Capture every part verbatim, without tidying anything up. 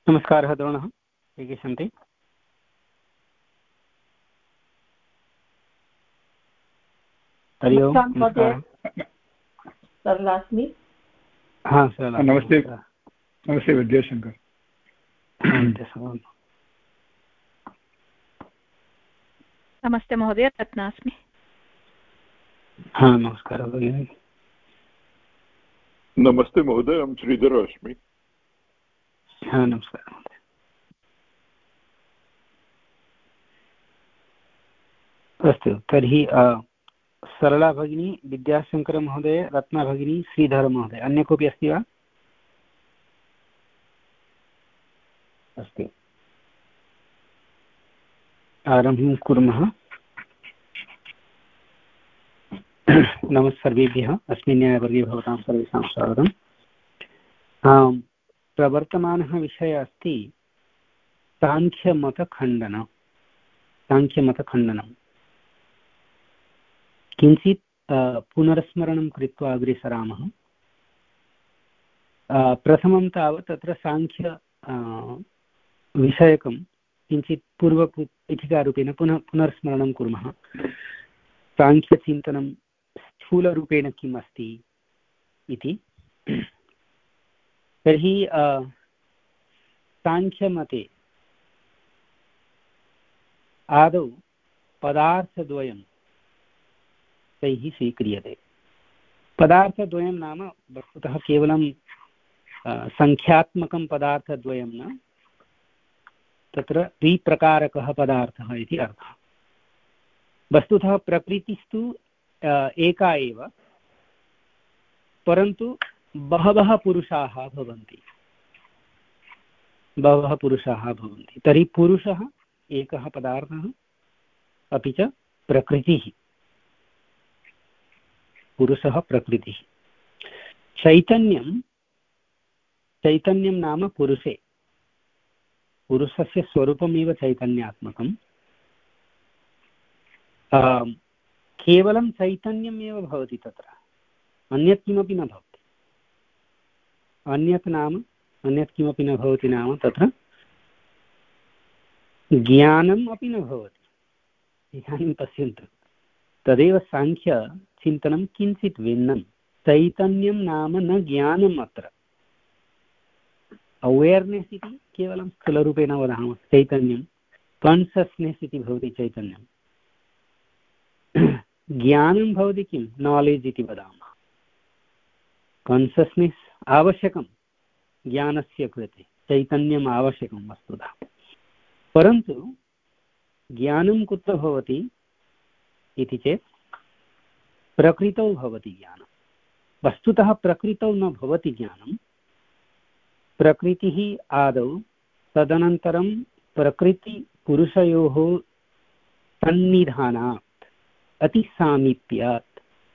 नमस्कारः द्रोणः, के सन्ति? हरि ओम्। सरला अस्मि। हा सरला, नमस्ते। नमस्ते विद्याशङ्कर। नमस्ते महोदय, रत्ना अस्मि। हा नमस्कारः भगिनी। नमस्ते महोदय, अहं श्रीधर अस्मि। हा नमस्कारः महोदय। अस्तु, तर्हि सरला भगिनी, विद्याशङ्कर महोदय, रत्ना भगिनी, श्रीधर महोदय, अन्य कोऽपि अस्ति वा? अस्तु, आरम्भं कुर्मः। नमः सर्वेभ्यः। अस्मिन् न्यायवर्गे भवतां सर्वेषां स्वागतम्। प्रवर्तमानः विषयः अस्ति साङ्ख्यमतखण्डनं। साङ्ख्यमतखण्डनं किञ्चित् पुनर्स्मरणं कृत्वा अग्रे सरामः। प्रथमं तावत् तत्र साङ्ख्य विषयकं किञ्चित् पूर्वपीठिकारूपेण पुनः पुनर्स्मरणं कुर्मः। साङ्ख्यचिन्तनं स्थूलरूपेण किम् अस्ति इति। तर्हि साङ्ख्यमते आदौ पदार्थद्वयं तैः स्वीक्रियते। पदार्थद्वयं नाम वस्तुतः केवलं सङ्ख्यात्मकं पदार्थद्वयं न, तत्र द्विप्रकारकः पदार्थः इति अर्थः। वस्तुतः प्रकृतिस्तु एका एव, परन्तु बहवः पुरुषाः भवन्ति बहवः पुरुषाः भवन्ति तर्हि पुरुषः एकः पदार्थः, अपि च प्रकृतिः, पुरुषः प्रकृतिः। चैतन्यं चैतन्यं नाम पुरुषे, पुरुषस्य स्वरूपमेव चैतन्यात्मकं। केवलं चैतन्यमेव भवति तत्र, अन्यत् किमपि न भवति। अन्यत् नाम अन्यत् किमपि न भवति नाम तत्र ज्ञानम् अपि न भवति। इदानीं पश्यन्तु, तदेव साङ्ख्यचिन्तनं किञ्चित् भिन्नं। चैतन्यं नाम न ज्ञानम्, अत्र अवेर्नेस् इति केवलं स्थूलरूपेण वदामः। चैतन्यं कान्सस्नेस् इति भवति चैतन्यं। ज्ञानं भवति किं? नालेज् इति वदामः। कान्सस्नेस् आवश्यकं ज्ञानस्य कृते, चैतन्यम् आवश्यकं वस्तुतः, परन्तु ज्ञानं कुत्र भवति इति चेत् प्रकृतौ भवति ज्ञानं। वस्तुतः प्रकृतौ न भवति ज्ञानं। प्रकृतिः आदौ, तदनन्तरं प्रकृतिपुरुषयोः सन्निधानात्, अतिसामीप्यात्,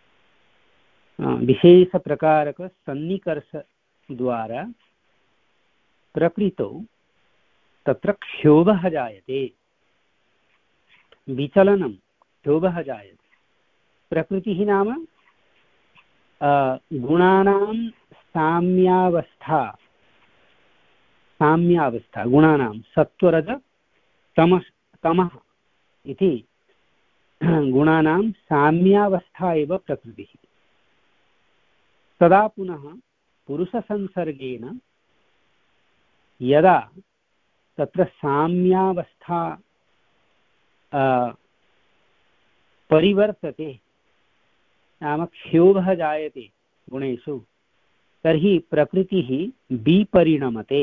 विशेषप्रकारकसन्निकर्षद्वारा प्रकृतौ तत्र क्षोभः जायते, विचलनं, क्षोभः जायते। प्रकृतिः नाम गुणानां साम्यावस्था, साम्यावस्था गुणानां सत्वरज तमः तमः इति गुणानां साम्यावस्था एव प्रकृतिः। तदा पुनः पुरुषसंसर्गेण यदा तत्र साम्यावस्था परिवर्तते, नाम क्षोभः जायते गुणेषु, तर्हि प्रकृतिः विपरिणमते।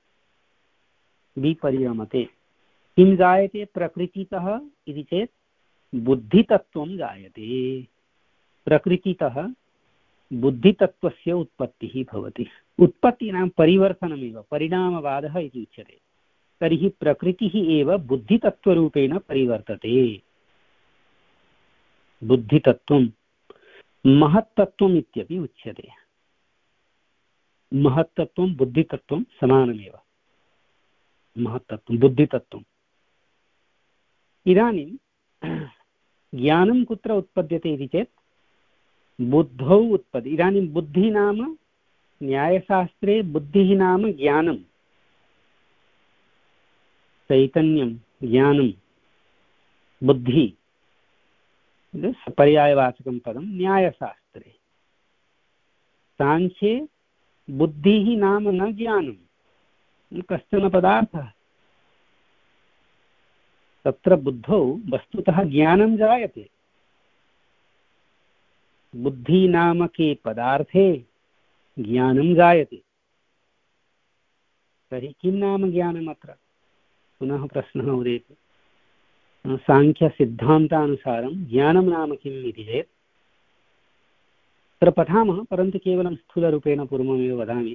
विपरिणमते किं जायते प्रकृतितः इति चेत् बुद्धितत्त्वं जायते। प्रकृतितः बुद्धितत्त्वस्य उत्पत्तिः भवति। उत्पत्ति नाम परिवर्तनमेव, परिणामवादः इति उच्यते। तर्हि प्रकृतिः एव बुद्धितत्त्वरूपेण परिवर्तते। बुद्धितत्त्वं महत्तत्त्वम् इत्यपि उच्यते। महत्तत्त्वं बुद्धितत्त्वं समानमेव। महत्तत्त्वं बुद्धितत्त्वम्। इदानीं ज्ञानं कुत्र उत्पद्यते इति चेत् बुद्धौ उत्पद्यते। इदानीं बुद्धिः नाम, न्यायशास्त्रे बुद्धिः नाम ज्ञानं। चैतन्यं ज्ञानं बुद्धि पर्यायवाचकं पदं न्यायशास्त्रे। साङ्ख्ये बुद्धिः नाम न ज्ञानं कश्चन पदार्थः। तत्र बुद्धौ वस्तुतः ज्ञानं जायते। बुद्धि नामके पदार्थे ज्ञानं जायते। तर्हि किं नाम ज्ञानम् अत्र? पुनः प्रश्नः उदेति। साङ्ख्यसिद्धान्तानुसारं ज्ञानं नाम किम् इति चेत् तत्र पठामः, परन्तु केवलं स्थूलरूपेण पूर्वमेव वदामि।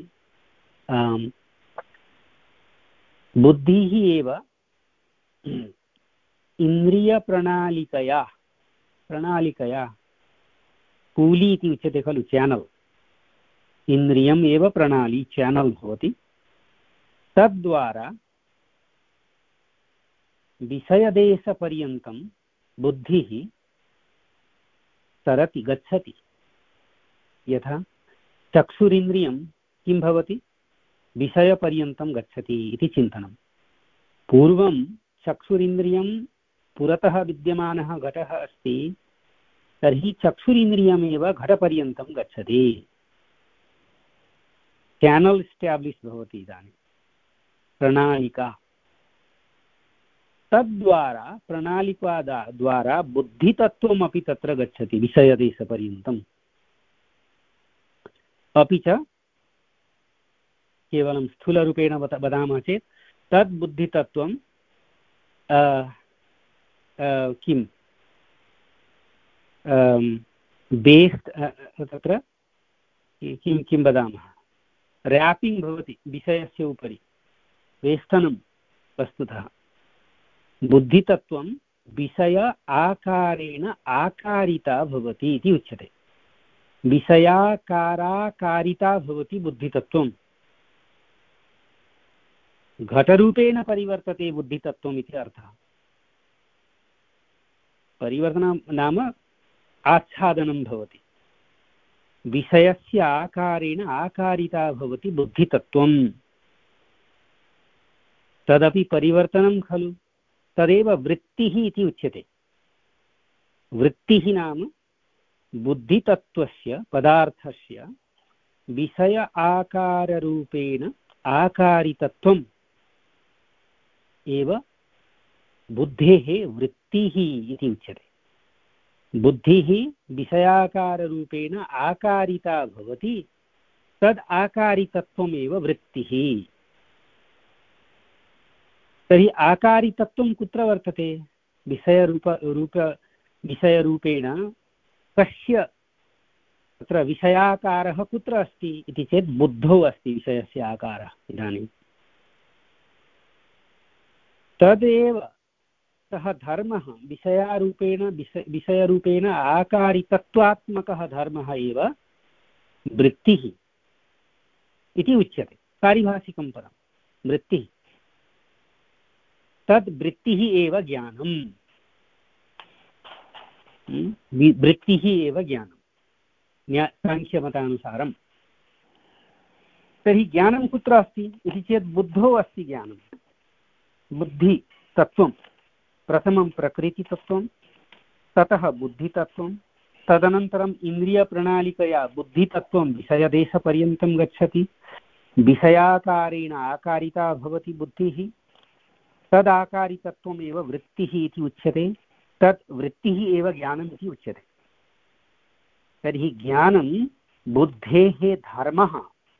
बुद्धिः एव इन्द्रियप्रणालिकया प्रणालिकया कूली इति उच्यते खलु, चैनल्। इन्द्रियम् एव प्रणाली, चैनल् भवति। तद्वारा विषयदेशपर्यन्तं बुद्धिः सरति, गच्छति। यथा चक्षुरिन्द्रियं किं भवति? विषयपर्यन्तं गच्छति इति चिन्तनं। पूर्वं चक्षुरिन्द्रियं पुरतः विद्यमानः घटः अस्ति, तर्हि चक्षुरिन्द्रियमेव घटपर्यन्तं गच्छति। चैनल् एस्टाब्लिश् भवति इदानीं, प्रणालिका। तद्वारा प्रणालिका द्वारा बुद्धितत्त्वमपि तत्र गच्छति विषयदेशपर्यन्तम्। अपि च केवलं स्थूलरूपेण वदामः चेत् तद् बुद्धितत्त्वं किं बेस्ड्, तत्र किं किं वदामः, रैपिङ्ग् भवति विषयस्य उपरि, वेष्टनं। वस्तुतः बुद्धितत्त्वं विषय आकारेण आकारिता भवति इति उच्यते। विषयाकाराकारिता भवति बुद्धितत्त्वं। घटरूपेण परिवर्तते बुद्धितत्त्वम् इति अर्थः। परिवर्तनं नाम आच्छादनं भवति। विषयस्य आकारेण आकारिता भवति बुद्धितत्त्वम्। तदपि परिवर्तनं खलु, तदेव वृत्तिः इति उच्यते। वृत्तिः नाम बुद्धितत्त्वस्य पदार्थस्य विषय आकाररूपेण आकारितत्वम् एव बुद्धेः वृत्तिः इति उच्यते। बुद्धिः विषयाकाररूपेण आकारिता भवति, तद् आकारितत्वमेव वृत्तिः। तर्हि आकारितत्वं कुत्र वर्तते? विषयरूप रूप विषयरूपेण कस्य तत्र विषयाकारः कुत्र अस्ति इति चेत् बुद्धौ अस्ति विषयस्य आकारः। इदानीं तदेव सः धर्मः विषयारूपेण विषयरूपेण आकारितत्वात्मकः धर्मः एव वृत्तिः इति उच्यते। पारिभाषिकं पदं वृत्तिः। तद् वृत्तिः एव ज्ञानम्। वृत्तिः एव ज्ञानं साङ्ख्यमतानुसारं। तर्हि ज्ञानं कुत्र अस्ति इति चेत् बुद्धौ अस्ति ज्ञानं। बुद्धितत्त्वं प्रथमं प्रकृतितत्त्वं, ततः बुद्धितत्त्वं, तदनन्तरम् इन्द्रियप्रणालिकया बुद्धितत्त्वं विषयदेशपर्यन्तं गच्छति। विषयाकारेण आकारिता भवति बुद्धिः। तदाकारितत्वमेव वृत्तिः इति उच्यते। तत् वृत्तिः एव ज्ञानम् इति उच्यते। तर्हि ज्ञानं बुद्धेः धर्मः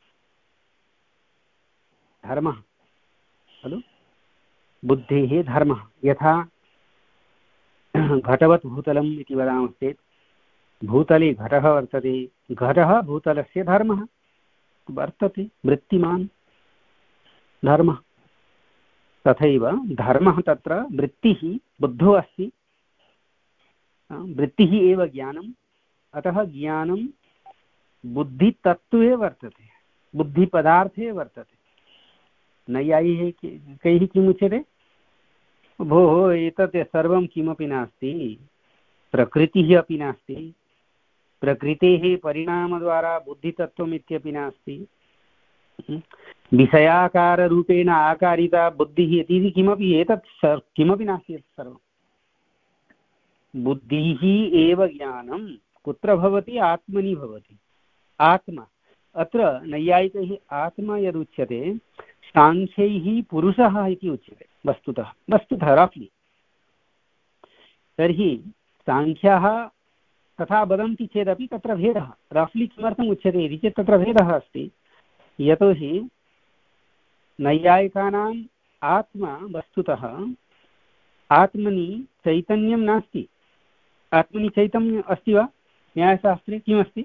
धर्मः खलु, बुद्धेः धर्मः। यथा घटवत् भूतलम् इति वदामश्चेत् भूतले घटः वर्तते, घटः भूतलस्य धर्मः वर्तते, वृत्तिमान् धर्मः। तथैव धर्मः तत्र वृत्तिः बुद्धौ अस्ति। वृत्तिः एव ज्ञानम्। अतः ज्ञानं बुद्धितत्त्वे वर्तते, बुद्धिपदार्थे वर्तते। नैयायिः कैः किम् उच्यते? भोः एतत् सर्वं किमपि नास्ति, प्रकृतिः अपि नास्ति, प्रकृतेः परिणामद्वारा बुद्धितत्त्वम् इत्यपि नास्ति। विषयाकाररूपेण आकारिता बुद्धिः इति किमपि एतत् किमपि नास्ति एतत् सर्वं। बुद्धिः एव ज्ञानं कुत्र भवति? आत्मनि भवति। आत्मा अत्र नैयायिकैः आत्मा यदुच्यते साङ्ख्यैः पुरुषः इति उच्यते वस्तुतः वस्तुतः रफ्लि। तर्हि साङ्ख्याः तथा वदन्ति चेदपि तत्र भेदः रफ्लि किमर्थम् उच्यते इति चेत् तत्र भेदः अस्ति। यतोहि नैयायिकानाम् आत्मा वस्तुतः आत्मनि चैतन्यं नास्ति। आत्मनि चैतन्यम् अस्ति वा? न्यायशास्त्रे किमस्ति?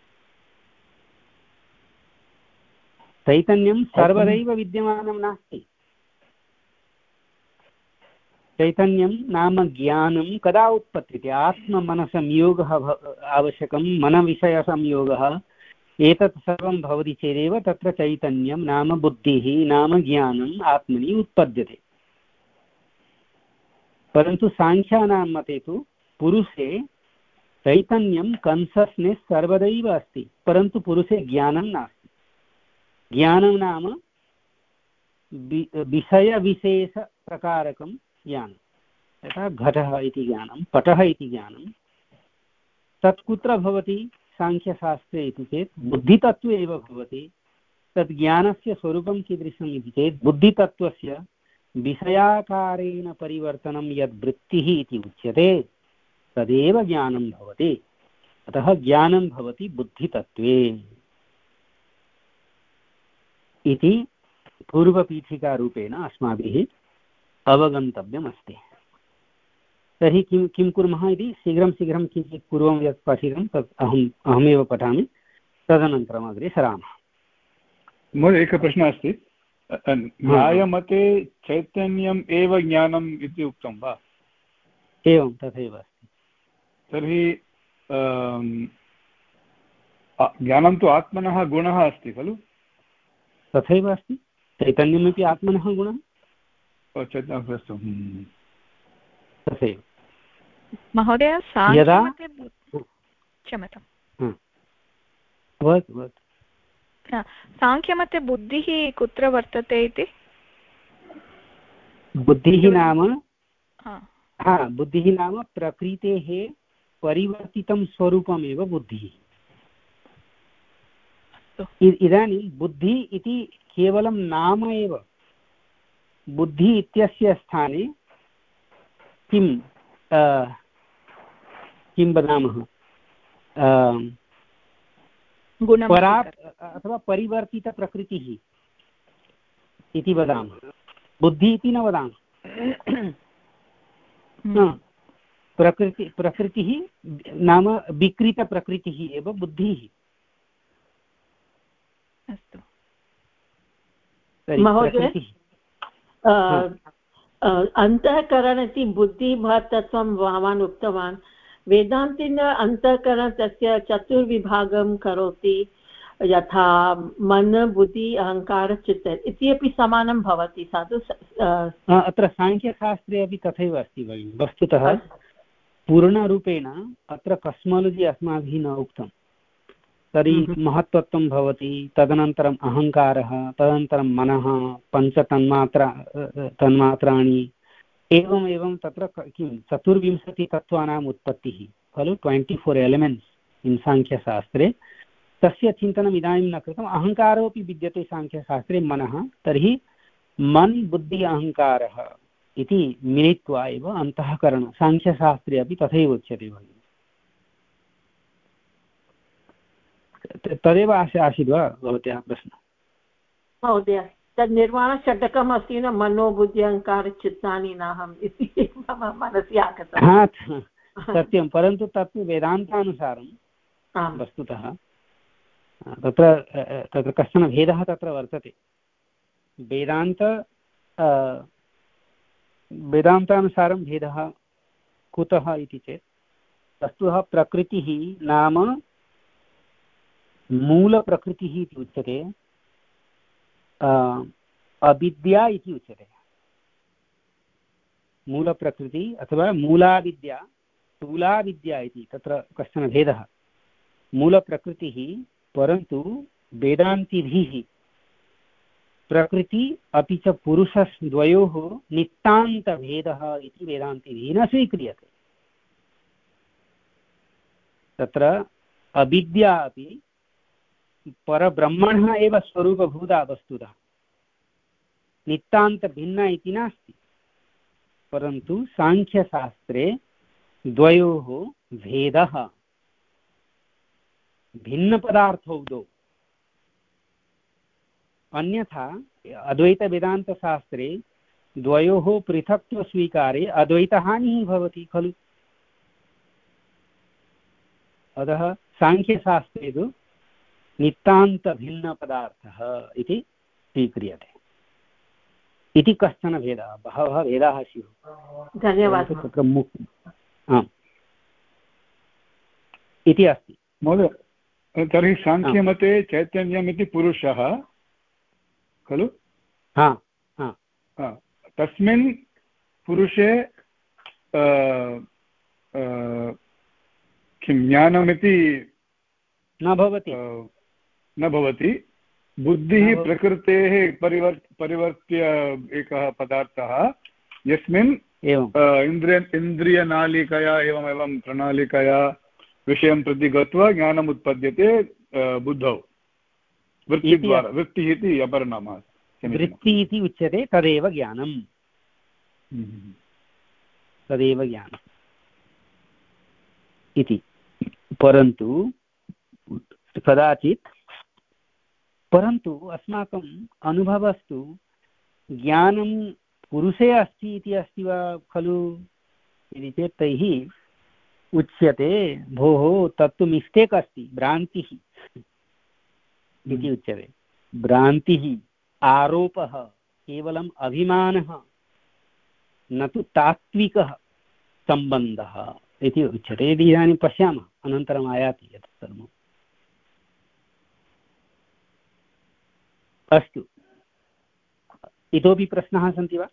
चैतन्यं सर्वदैव विद्यमानं नास्ति। चैतन्यं नाम ज्ञानं कदा उत्पद्यते? आत्ममनसंयोगः आवश्यकं, मनविषयसंयोगः, एतत् सर्वं भवति चेदेव तत्र चैतन्यं नाम बुद्धिः नाम ज्ञानम् आत्मनि उत्पद्यते। परन्तु साङ्ख्यानां मते तु पुरुषे चैतन्यं कन्सस्नेस् सर्वदैव अस्ति, परन्तु पुरुषे ज्ञानं नास्ति। ज्ञानं नाम विषयविशेषप्रकारकं ज्ञानं। यथा घटः इति ज्ञानं, पटः इति ज्ञानं, तत् कुत्र भवति साङ्ख्यशास्त्रे इति चेत् बुद्धितत्त्वे एव भवति। तद् ज्ञानस्य स्वरूपं कीदृशम् इति चेत् बुद्धितत्त्वस्य विषयाकारेण परिवर्तनं यद् वृत्तिः इति उच्यते तदेव ज्ञानं भवति। अतः ज्ञानं भवति बुद्धितत्त्वे इति पूर्वपीठिकारूपेण अस्माभिः अवगन्तव्यमस्ति। तर्हि किं किं कुर्मः इति शीघ्रं शीघ्रं किञ्चित् पूर्वं यत् पठितं तत् अहम् अहमेव पठामि, तदनन्तरम् अग्रे सरामः। महोदय एकः प्रश्नः अस्ति। न्यायमते चैतन्यम् एव ज्ञानम् इति उक्तं वा? एवं तथैव अस्ति। तर्हि ज्ञानं तु आत्मनः गुणः अस्ति खलु? तथैव अस्ति, चैतन्यमपि आत्मनः गुणः। अस्तु, तथैव महोदय यदा क्षम्यतां भवतु साङ्ख्यमते बुद्धिः कुत्र वर्तते इति? बुद्धिः नाम हा बुद्धिः नाम प्रकृतेः परिवर्तितं स्वरूपमेव बुद्धिः। इदानीं बुद्धि इति केवलं नाम एव। बुद्धि इत्यस्य स्थाने किं किं वदामः, परा अथवा परिवर्तितप्रकृतिः इति वदामः। बुद्धि इति न वदामः। प्रकृति प्रकृतिः नाम विकृतप्रकृतिः एव बुद्धिः। अस्तु महोदय, अन्तःकरण इति बुद्धिभातत्वं भवान् उक्तवान्। वेदान्तेन अन्तःकरण तस्य चतुर्विभागं करोति, यथा मन बुद्धि अहङ्कार चित्त इति अपि समानं भवति साधु। अत्र साङ्ख्यशास्त्रे अपि तथैव अस्ति भगिनि। वस्तुतः पूर्णरूपेण अत्र कस्मालजि अस्माभिः न उक्तं। तर्हि महत्त्वत्वं भवति, तदनन्तरम् अहङ्कारः, तदनन्तरं मनः, पञ्चतन्मात्रा तन्मात्राणि, एवम् एवं तत्र किं चतुर्विंशतितत्त्वानाम् उत्पत्तिः खलु, ट्वेण्टि फोर् एलिमेण्ट्स् इन् साङ्ख्यशास्त्रे। तस्य चिन्तनम् इदानीं न कृतम्। अहङ्कारोऽपि विद्यते साङ्ख्यशास्त्रे, मनः। तर्हि मन् बुद्धि अहङ्कारः इति मिलित्वा एव अन्तःकरणं साङ्ख्यशास्त्रे अपि तथैव उच्यते भगिनि। तदेव आसीत् वा भवत्याः प्रश्नः? महोदय, तद् निर्वाणषट्कम् अस्ति न, मनो बुद्धि अहङ्कार चित्तानि नाहम् इति मम मनसि आगतम्। हा सत्यं, परन्तु तत् वेदान्तानुसारं वस्तुतः तत्र तत्र कश्चन भेदः तत्र वर्तते। वेदान्त वेदान्तानुसारं भेदः कुतः इति चेत् वस्तुतः प्रकृतिः नाम मूलप्रकृतिः इति उच्यते, अविद्या इति उच्यते। मूलप्रकृति अथवा मूलाविद्या, स्थूलाविद्या इति तत्र कश्चन भेदः। मूलप्रकृतिः, परन्तु वेदान्तिभिः प्रकृति अपि च पुरुषद्वयोः नितान्तभेदः इति वेदान्तिभिः न स्वीक्रियते। तत्र अविद्या अपि परब्रह्मणः एव स्वरूपभूता वस्तुतः, नितान्तभिन्ना इति नास्ति। परन्तु साङ्ख्यशास्त्रे द्वयोः भेदः भिन्नपदार्थौ द्वौ। अन्यथा अद्वैतवेदान्तशास्त्रे द्वयोः पृथक्त्वस्वीकारे अद्वैतहानिः भवति खलु। अतः साङ्ख्यशास्त्रे तु नितान्तभिन्नपदार्थः इति स्वीक्रियते इति कश्चन भेदः। बहवः भेदाः स्युः, धन्यवादः। तत्र मुख्य इति अस्ति महोदय। तर्हि साङ्ख्यमते चैतन्यम् इति पुरुषः खलु? हा हा तस्मिन् पुरुषे किं ज्ञानमिति न भवति न भवति। बुद्धिः प्रकृतेः परिवर् परिवर्त्य एकः पदार्थः यस्मिन् इन्द्रिय इन्द्रियनालिकया एवमेवं प्रणालिकया विषयं प्रति गत्वा ज्ञानम् उत्पद्यते बुद्धौ वृत्तिद्वारा। वृत्तिः इति अपरनाम, वृत्ति इति उच्यते। तदेव ज्ञानम्, तदेव ज्ञानम् इति। परन्तु कदाचित् परन्तु अस्माकम् अनुभवस्तु ज्ञानं पुरुषे अस्ति इति अस्ति वा खलु इति चेत् तैः उच्यते भोः तत्तु मिस्टेक् अस्ति, भ्रान्तिः इति उच्यते। भ्रान्तिः, आरोपः, केवलम् अभिमानः, न तु तात्विकः सम्बन्धः इति उच्यते। यदि इदानीं पश्यामः, अनन्तरम् आयाति यत् सर्वम्। अस्तु, इतोपि प्रश्नाः सन्ति वा?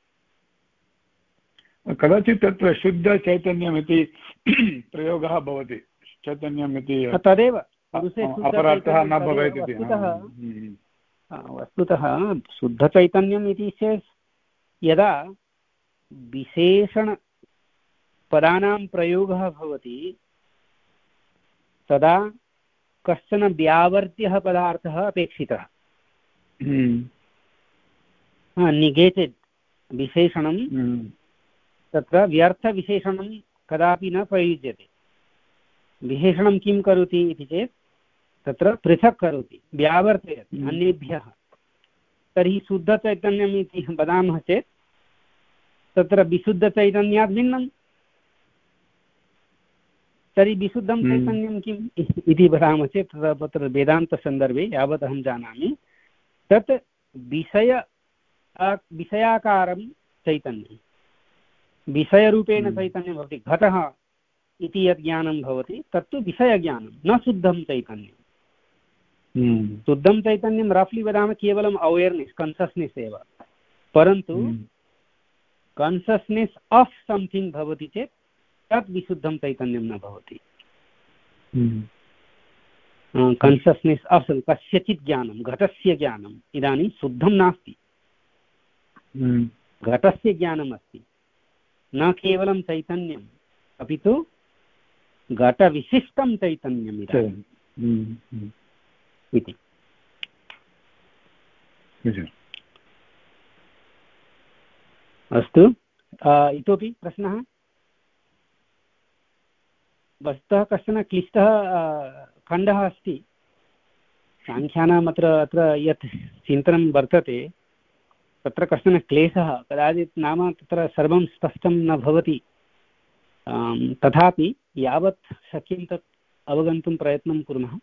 कदाचित् तत्र शुद्धचैतन्यमिति प्रयोगः भवति। चैतन्यम् इति तदेव अपरार्थः न भवेत् इति। वस्तुतः शुद्धचैतन्यम् इति चेत् यदा विशेषणपदानां प्रयोगः भवति तदा कश्चन व्यावर्त्यः पदार्थः अपेक्षितः। निगेटेड् विशेषणं तत्र व्यर्थविशेषणं कदापि न प्रयुज्यते। विशेषणं किं करोति इति चेत् तत्र पृथक् करोति, व्यावर्तयति अन्येभ्यः। तर्हि शुद्धचैतन्यम् इति वदामः चेत् तत्र विशुद्धचैतन्यात् भिन्नं। तर्हि विशुद्धं चैतन्यं किम् इति वदामः चेत् तत्र वेदान्तसन्दर्भे यावत् अहं जानामि तत् विषय विषयाकारं चैतन्यं, विषयरूपेण चैतन्यं भवति। घटः इति यद् ज्ञानं भवति तत्तु विषयज्ञानं, न शुद्धं चैतन्यं। शुद्धं चैतन्यं रफ्लि वदामः केवलम् अवेर्नेस्, कन्सस्नेस् एव। परन्तु कन्सस्नेस् आफ् सम्थिङ्ग् भवति चेत् तत् विशुद्धं चैतन्यं न भवति। कन्सस्नेस् आफ् कस्यचित् ज्ञानं, घटस्य ज्ञानम् इदानीं शुद्धं नास्ति, घटस्य ज्ञानम् अस्ति, न केवलं चैतन्यम् अपि तु घटविशिष्टं चैतन्यम् इति। अस्तु, इतोपि प्रश्नः? वस्तुतः कश्चन क्लिष्टः खण्डः अस्ति साङ्ख्यानाम्। अत्र अत्र यत् चिन्तनं वर्तते तत्र कश्चन क्लेशः कदाचित् नाम तत्र सर्वं स्पष्टं न भवति। तथापि यावत् शक्यं तत् अवगन्तुं प्रयत्नं कुर्मः।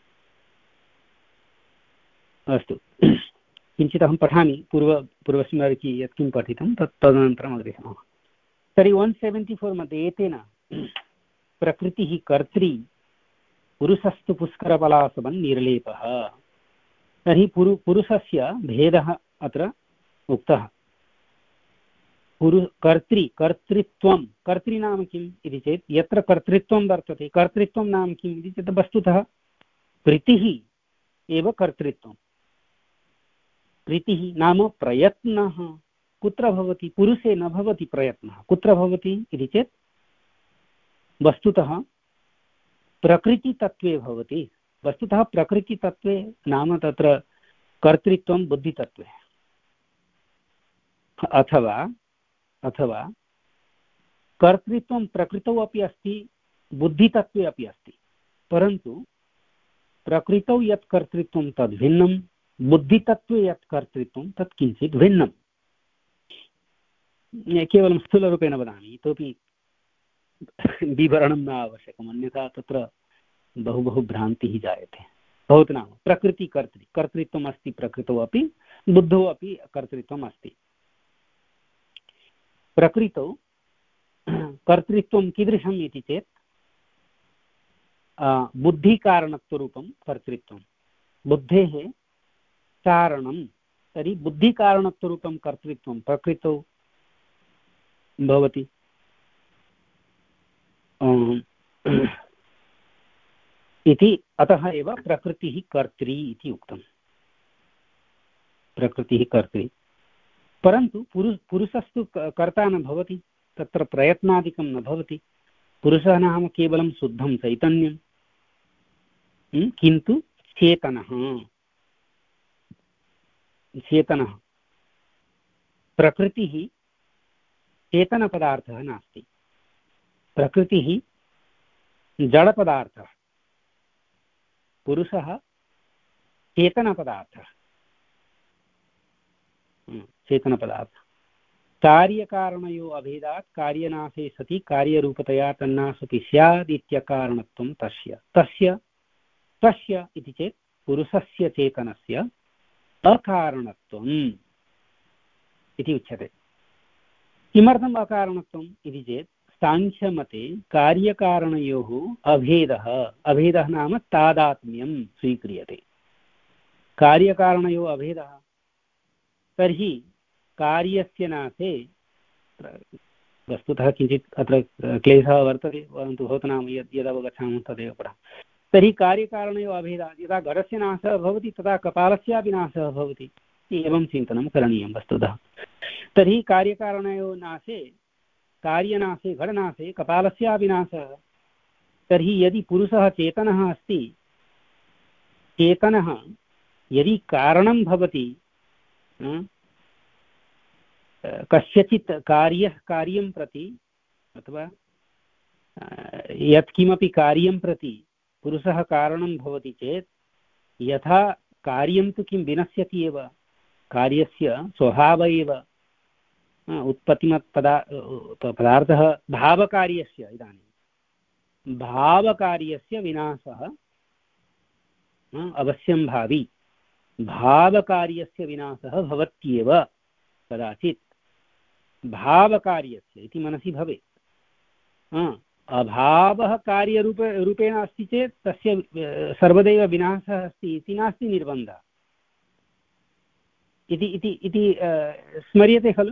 अस्तु, किञ्चित् अहं पठामि पूर्व पूर्वस्मिन् वर्गे यत् किं पठितं तत् तदनन्तरम् अग्रे सरामः। तर्हि वन् सेवेण्टि फोर् मध्ये एतेन प्रकृतिः कर्त्री पुरुषस्तु पुष्करपलाशवन् निर्लेपः। तर्हि पुरु पुरुषस्य भेदः अत्र उक्तः। पुरु कर्त्री कर्तृत्वं, कर्त्री नाम किम् इति चेत् यत्र कर्तृत्वं वर्तते, कर्तृत्वं नाम किम् इति चेत् वस्तुतः कृतिः एव कर्तृत्वं। कृतिः नाम प्रयत्नः कुत्र भवति? पुरुषे न भवति प्रयत्नः। कुत्र भवति इति चेत् वस्तुतः प्रकृतितत्त्वे भवति। वस्तुतः प्रकृतितत्त्वे नाम तत्र कर्तृत्वं बुद्धितत्त्वे, अथवा अथवा कर्तृत्वं प्रकृतौ अपि अस्ति, बुद्धितत्त्वे अपि अस्ति, परन्तु प्रकृतौ यत् कर्तृत्वं तद् भिन्नं, बुद्धितत्त्वे यत् कर्तृत्वं तत् किञ्चित् भिन्नं। केवलं स्थूलरूपेण वदामि, इतोपि विवरणं न आवश्यकम्, अन्यथा तत्र बहु बहु भ्रान्तिः जायते। भवतु नाम प्रकृतिकर्तृ कर्तृत्वम् अस्ति, प्रकृतौ अपि बुद्धौ अपि कर्तृत्वम् अस्ति। प्रकृतौ कर्तृत्वं कीदृशम् इति चेत् बुद्धिकारणत्वरूपं कर्तृत्वं, बुद्धेः कारणं, तर्हि बुद्धिकारणत्वरूपं कर्तृत्वं प्रकृतौ भवति। इति अतः एव प्रकृतिः कर्त्री इति उक्तम्। प्रकृतिः कर्त्री, परन्तु पुरुष पुरुषस्तु कर्ता न भवति, तत्र प्रयत्नादिकं न भवति। पुरुषः नाम केवलं शुद्धं चैतन्यं, किन्तु चेतनः चेतनः प्रकृतिः चेतनपदार्थः नास्ति। प्रकृतिः जडपदार्थः, पुरुषः चेतनपदार्थः। चेतनपदार्थः कार्यकारणयोः अभेदात् कार्यनाशे सति कार्यरूपतया तन्नाशोऽपि स्यात् इत्यकारणत्वं तस्य तस्य तस्य इति चेत् पुरुषस्य चेतनस्य अकारणत्वम् इति उच्यते। किमर्थम् अकारणत्वम् इति चेत् साङ्ख्यमते कार्यकारणयोः अभेदः, अभेदः नाम तादात्म्यं स्वीक्रियते। कार्यकारणयोः अभेदः, तर्हि कार्यस्य नाशे, वस्तुतः किञ्चित् अत्र क्लेशः वर्तते, परन्तु भवतु नाम यद् यदवगच्छामः तदेव पठामः। तर्हि कार्यकारणयोः अभेदः, यदा घटस्य नाशः भवति तदा कपालस्यापि नाशः भवति, एवं चिन्तनं करणीयं वस्तुतः। तर्हि कार्यकारणयोः नाशे, कार्यनाशे घटनाशे कपालस्यापि नाशः। तर्हि यदि पुरुषः चेतनः अस्ति, चेतनः यदि कारणं भवति, कस्यचित् कार्यः कार्यं प्रति अथवा यत्किमपि कार्यं प्रति पुरुषः कारणं भवति चेत्, यथा कार्यं तु किं विनश्यति एव, कार्यस्य स्वभावः एव उत्पत्तिमत् पदा पदार्थः भावकार्यस्य, इदानीं भावकार्यस्य विनाशः अवश्यं भावी, भावकार्यस्य विनाशः भवत्येव कदाचित्, भावकार्यस्य इति मनसि भवेत्। अभावः कार्यरूप रूपेण अस्ति चेत् तस्य सर्वदैव विनाशः अस्ति इति नास्ति निर्बन्धः। इति इति इति स्मर्यते खलु?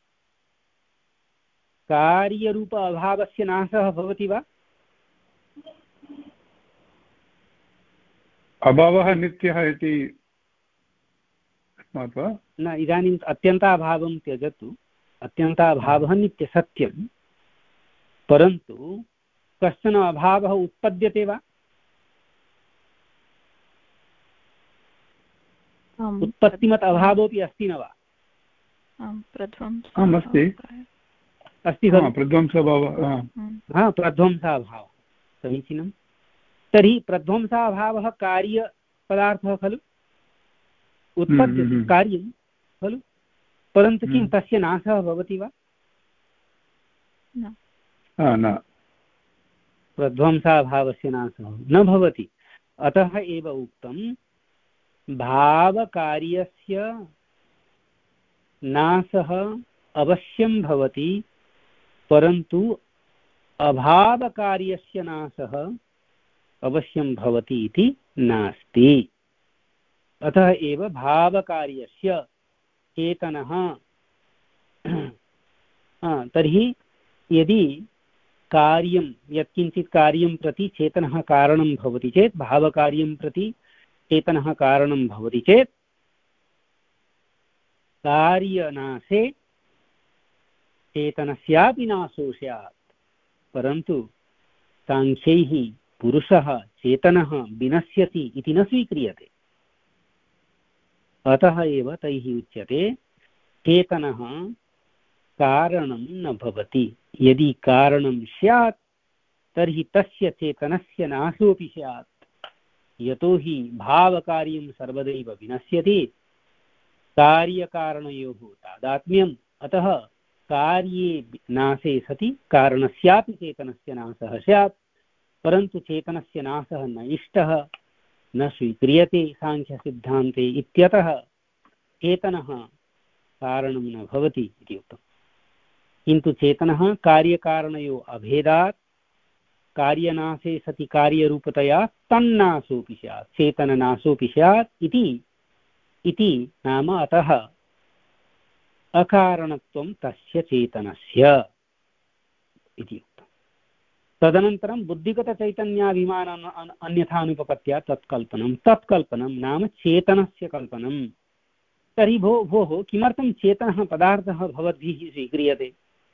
कार्यरूप अभावस्य नाशः भवति वा? अभावः नित्यः इति न, इदानीम् अत्यन्ताभावं त्यजतु, अत्यन्ताभावः नित्यसत्यं, परन्तु कश्चन अभावः उत्पद्यते वा? उत्पत्तिमत् अभावोऽपि अस्ति न वा? आम् अस्ति, अस्ति खलु? प्रध्वंसभावः, हा, प्रध्वंसाभावः, समीचीनं। तर्हि प्रध्वंसाभावः कार्यपदार्थः खलु, उत्पद्यते कार्यं खलु, परन्तु किं तस्य नाशः भवति वा? न, प्रध्वंसाभावस्य नाशः न भवति। अतः एव उक्तं भावकार्यस्य नाशः अवश्यं भवति, परन्तु अभावकार्यस्य नाशः अवश्यं भवति इति नास्ति। अतः एव भावकार्यस्य चेतनः, तर्हि यदि कार्यं यत्किञ्चित् कार्यं प्रति चेतनः कारणं भवति चेत्, भावकार्यं प्रति चेतनः कारणं भवति चेत् कार्यनाशे चेतनस्यापि नाशो स्यात्, परन्तु सांख्यैः पुरुषः चेतनः विनश्यति इति न स्वीक्रियते। अतः एव तैः उच्यते चेतनः कारणं न भवति। यदि कारणं स्यात् तर्हि तस्य चेतनस्य नाशोऽपि स्यात्, यतोहि भावकार्यं सर्वदैव विनश्यति, कार्यकारणयोः तादात्म्यम्, अतः कार्ये नाशे सति कारणस्यापि चेतनस्य नाशः स्यात्, परन्तु चेतनस्य नाशः न इष्टः, न स्वीक्रियते सांख्यसिद्धान्ते इत्यतः चेतनः कारणं न भवति इति उक्तम्। किन्तु चेतनः कार्यकारणयोः अभेदात् कार्यनाशे सति कार्यरूपतया तन्नाशोऽपि स्यात्, चेतननाशोऽपि स्यात् इति इति नाम अतः अकारणत्वं तस्य चेतनस्य इति उक्तम्। तदनन्तरं बुद्धिगतचैतन्याभिमान अन्यथा अनुपपत्या तत्कल्पनं, तत्कल्पनं नाम चेतनस्य कल्पनं। तर्हि भो भोः किमर्थं चेतनः पदार्थः भवद्भिः स्वीक्रियते?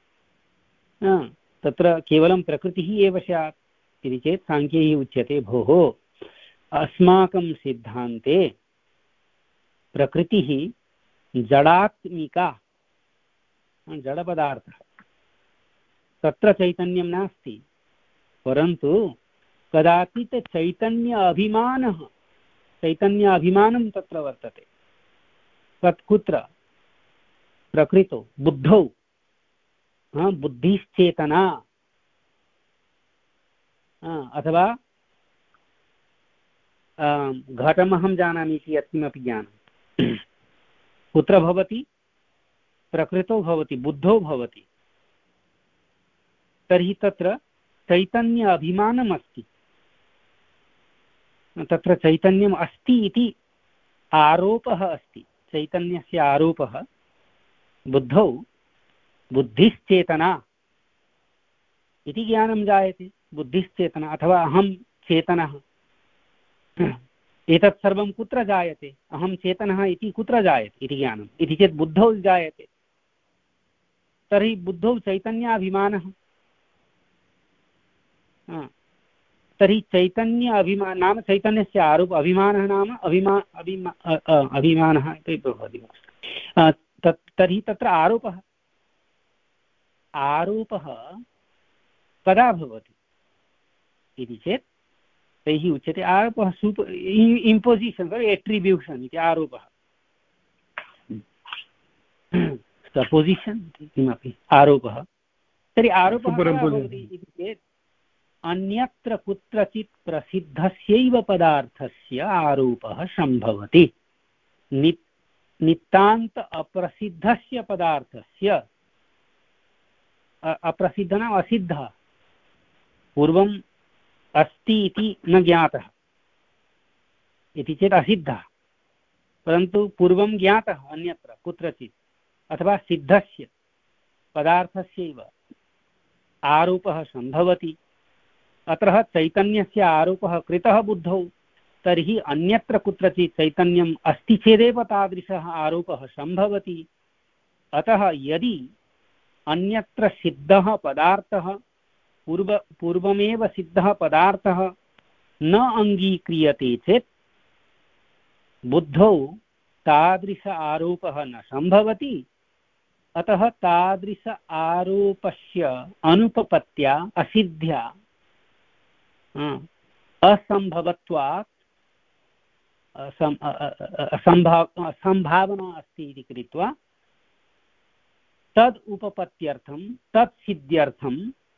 तत्र केवलं प्रकृतिः एव स्यात् इति चेत् सांख्यैः उच्यते भोः अस्माकं सिद्धान्ते प्रकृतिः जडात्मिका, जडपदार्थः, तत्र चैतन्यं नास्ति, परन्तु कदाचित् चैतन्य अभिमानः चैतन्य अभिमानं तत्र वर्तते। तत् कुत्र? प्रकृतौ, बुद्धौ। बुद्धिश्चेतना अथवा घटमहं जानामि इति यत्किमपि ज्ञानं कुत्र भवति? प्रकृतौ भवति, बुद्धौ भवति। तर्हि तत्र चैतन्य अभिमानम् अस्ति, तत्र चैतन्यम् अस्ति इति आरोपः अस्ति, चैतन्यस्य आरोपः। बुद्धौ बुद्धिश्चेतना इति ज्ञानं जायते, बुद्धिश्चेतना अथवा अहं चेतनः। एतत् सर्वं कुत्र जायते? अहं चेतनः इति कुत्र जायते इति ज्ञानम् इति चेत् बुद्धौ जायते। तर्हि बुद्धौ चैतन्याभिमानः। तर्हि चैतन्य अभिमान नाम चैतन्यस्य आरोप, अभिमानः नाम अभिमा अभिमा अभिमानः इति भवति। तर्हि तत्र आरोपः आरोपः कदा भवति इति चेत् तैः उच्यते आरोपः सूप इम्पोजिशन् एट्रिब्यूशन् इति आरोपः। सपोजिशन् किमपि आरोपः। तर्हि आरोपः कदा भवति इति चेत् अन्यत्र कुत्रचित् प्रसिद्धस्यैव पदार्थस्य आरोपः सम्भवति। नि नितान्त अप्रसिद्धस्य पदार्थस्य, अप्रसिद्ध नाम असिद्धः, पूर्वम् अस्ति इति न ज्ञातः इति चेत् असिद्धः, परन्तु पूर्वं ज्ञातः अन्यत्र कुत्रचित्, अथवा सिद्धस्य पदार्थस्यैव आरोपः सम्भवति। अत्र चैतन्यस्य आरोपः कृतः बुद्धौ, तर्हि अन्यत्र कुत्रचित् चैतन्यम् अस्ति चेदेव तादृशः आरोपः सम्भवति। अतः यदि अन्यत्र सिद्धः पदार्थः पूर्व पूर्वमेव सिद्धः पदार्थः न अङ्गीक्रियते चेत् बुद्धौ तादृश आरोपः न सम्भवति। अतः तादृश आरोपस्य अनुपपत्या, असिद्ध्या, असम्भवत्वात् संभावना अस्ति इति कृत्वा तद् उपपत्त्यर्थं, तत् सिद्ध्यर्थं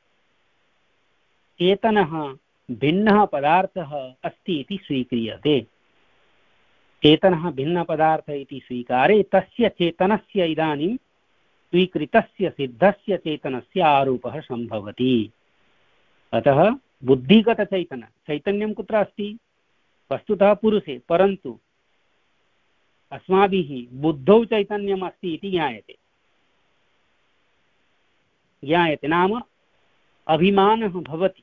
चेतनः भिन्नः पदार्थः अस्ति इति स्वीक्रियते। चेतनः भिन्नपदार्थ इति स्वीकारे तस्य चेतनस्य इदानीं स्वीकृतस्य सिद्धस्य चेतनस्य आरोपः सम्भवति। अतः बुद्धिगतचैतन चैतन्यं कुत्र अस्ति? वस्तुतः पुरुषे, परन्तु अस्माभिः बुद्धौ चैतन्यम् अस्ति इति ज्ञायते ज्ञायते नाम अभिमानः भवति,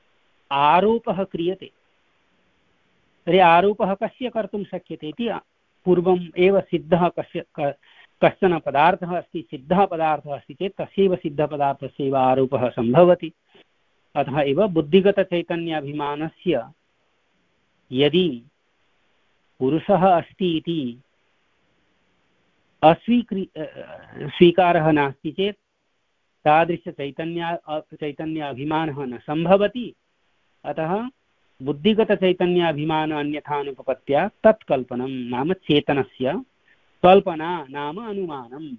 आरोपः क्रियते। तर्हि आरोपः कस्य कर्तुं शक्यते इति पूर्वम् एव सिद्धः कस्य कश्चन पदार्थः अस्ति, सिद्धः पदार्थः अस्ति चेत् तस्यैव सिद्धपदार्थस्यैव आरोपः सम्भवति। अतः एव बुद्धिगतचैतन्याभिमानस्य यदि पुरुषः अस्ति इति अस्वीकृ स्वीकारः नास्ति चेत् तादृशचैतन्या चैतन्याभिमानः न सम्भवति। अतः बुद्धिगतचैतन्याभिमान अन्यथानुपपत्त्या तत्कल्पनं नाम चेतनस्य कल्पना नाम अनुमानम्।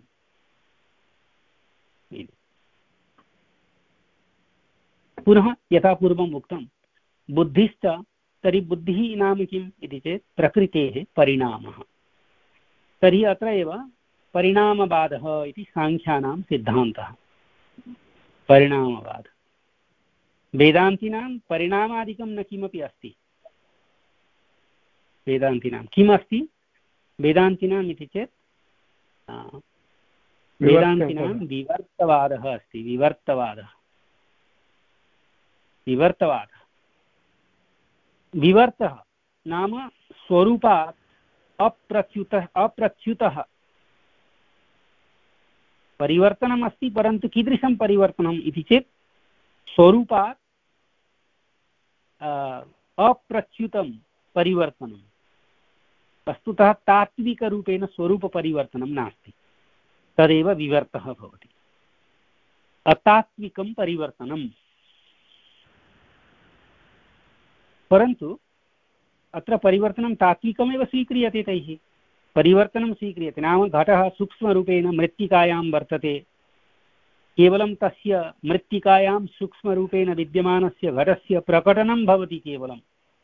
पुनः यथा पूर्वम् उक्तं बुद्धिश्च, तर्हि बुद्धिः नाम किम् इति चेत् प्रकृतेः परिणामः। तर्हि अत्र एव परिणामवादः इति साङ्ख्यानां सिद्धान्तः। परिणामवादः वेदान्तिनां परिणामादिकं न किमपि अस्ति। वेदान्तिनां किम् अस्ति? वेदान्तिनाम् इति चेत् वेदान्तिनां विवर्तवादः अस्ति। विवर्तवादः विवर्तवादः विवर्तः नाम स्वरूपात् अप्रच्युतः अप्रच्युतः परिवर्तनम् अस्ति, परन्तु कीदृशं परिवर्तनम् इति चेत् स्वरूपात् अप्रच्युतं परिवर्तनं। वस्तुतः तात्विकरूपेण स्वरूपपरिवर्तनं नास्ति, तदेव विवर्तः भवति। अतात्विकं परिवर्तनं, परन्तु अत्र परिवर्तनं तात्विकमेव स्वीक्रियते। तैः परिवर्तनं स्वीक्रियते नाम घटः सूक्ष्मरूपेण मृत्तिकायां वर्तते, केवलं तस्य मृत्तिकायां सूक्ष्मरूपेण विद्यमानस्य घटस्य प्रकटनं भवति। केवलं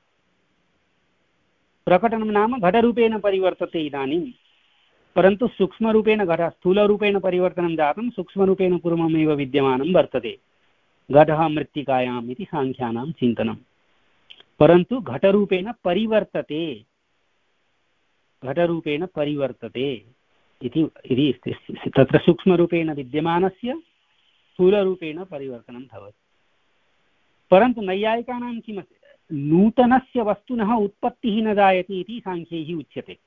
प्रकटनं नाम घटरूपेण परिवर्तते इदानीं, परन्तु सूक्ष्मरूपेण घटः स्थूलरूपेण परिवर्तनं जातं, सूक्ष्मरूपेण पूर्वमेव विद्यमानं वर्तते घटः मृत्तिकायाम् इति साङ्ख्यानां चिन्तनं। परन्तु घटरूपेण परिवर्तते, घटरूपेण परिवर्तते इति तत्र सूक्ष्मरूपेण विद्यमानस्य स्थूलरूपेण परिवर्तनं भवति। परन्तु नैयायिकानां किमस्ति? नूतनस्य वस्तुनः उत्पत्तिः न जायते इति साङ्ख्यैः उच्यते।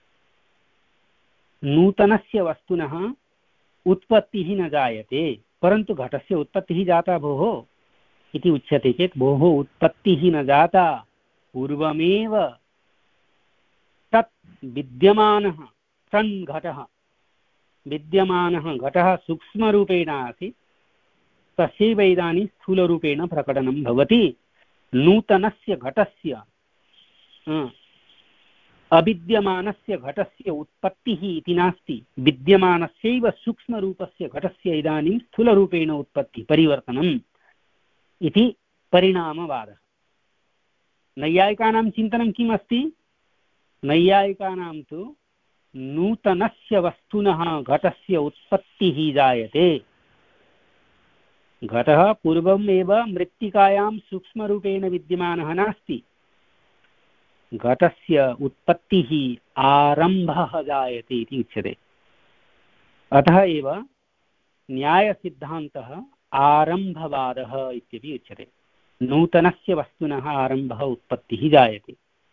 नूतनस्य वस्तुनः उत्पत्तिः न जायते, परन्तु घटस्य उत्पत्तिः जाता भोः इति उच्यते चेत् भोः उत्पत्तिः न जाता, पूर्वमेव तत् विद्यमानः सन् घटः विद्यमानः घटः सूक्ष्मरूपेण आसीत्, तस्यैव इदानीं स्थूलरूपेण प्रकटनं भवति। नूतनस्य घटस्य अविद्यमानस्य घटस्य उत्पत्तिः इति नास्ति, विद्यमानस्यैव सूक्ष्मरूपस्य घटस्य इदानीं स्थूलरूपेण उत्पत्ति परिवर्तनम् इति परिणामवादः। नैयायिकानां चिन्तनं किम् अस्ति? नैयायिकानां तु नूतनस्य वस्तुनः घटस्य उत्पत्तिः जायते। घटः पूर्वम् एव मृत्तिकायां सूक्ष्मरूपेण विद्यमानः नास्ति, घटस्य उत्पत्तिः आरम्भः जायते इति उच्यते। अतः एव न्यायसिद्धान्तः आरम्भवादः इत्यपि उच्यते। नूतनस्य वस्तुनः आरम्भः उत्पत्तिः जायते,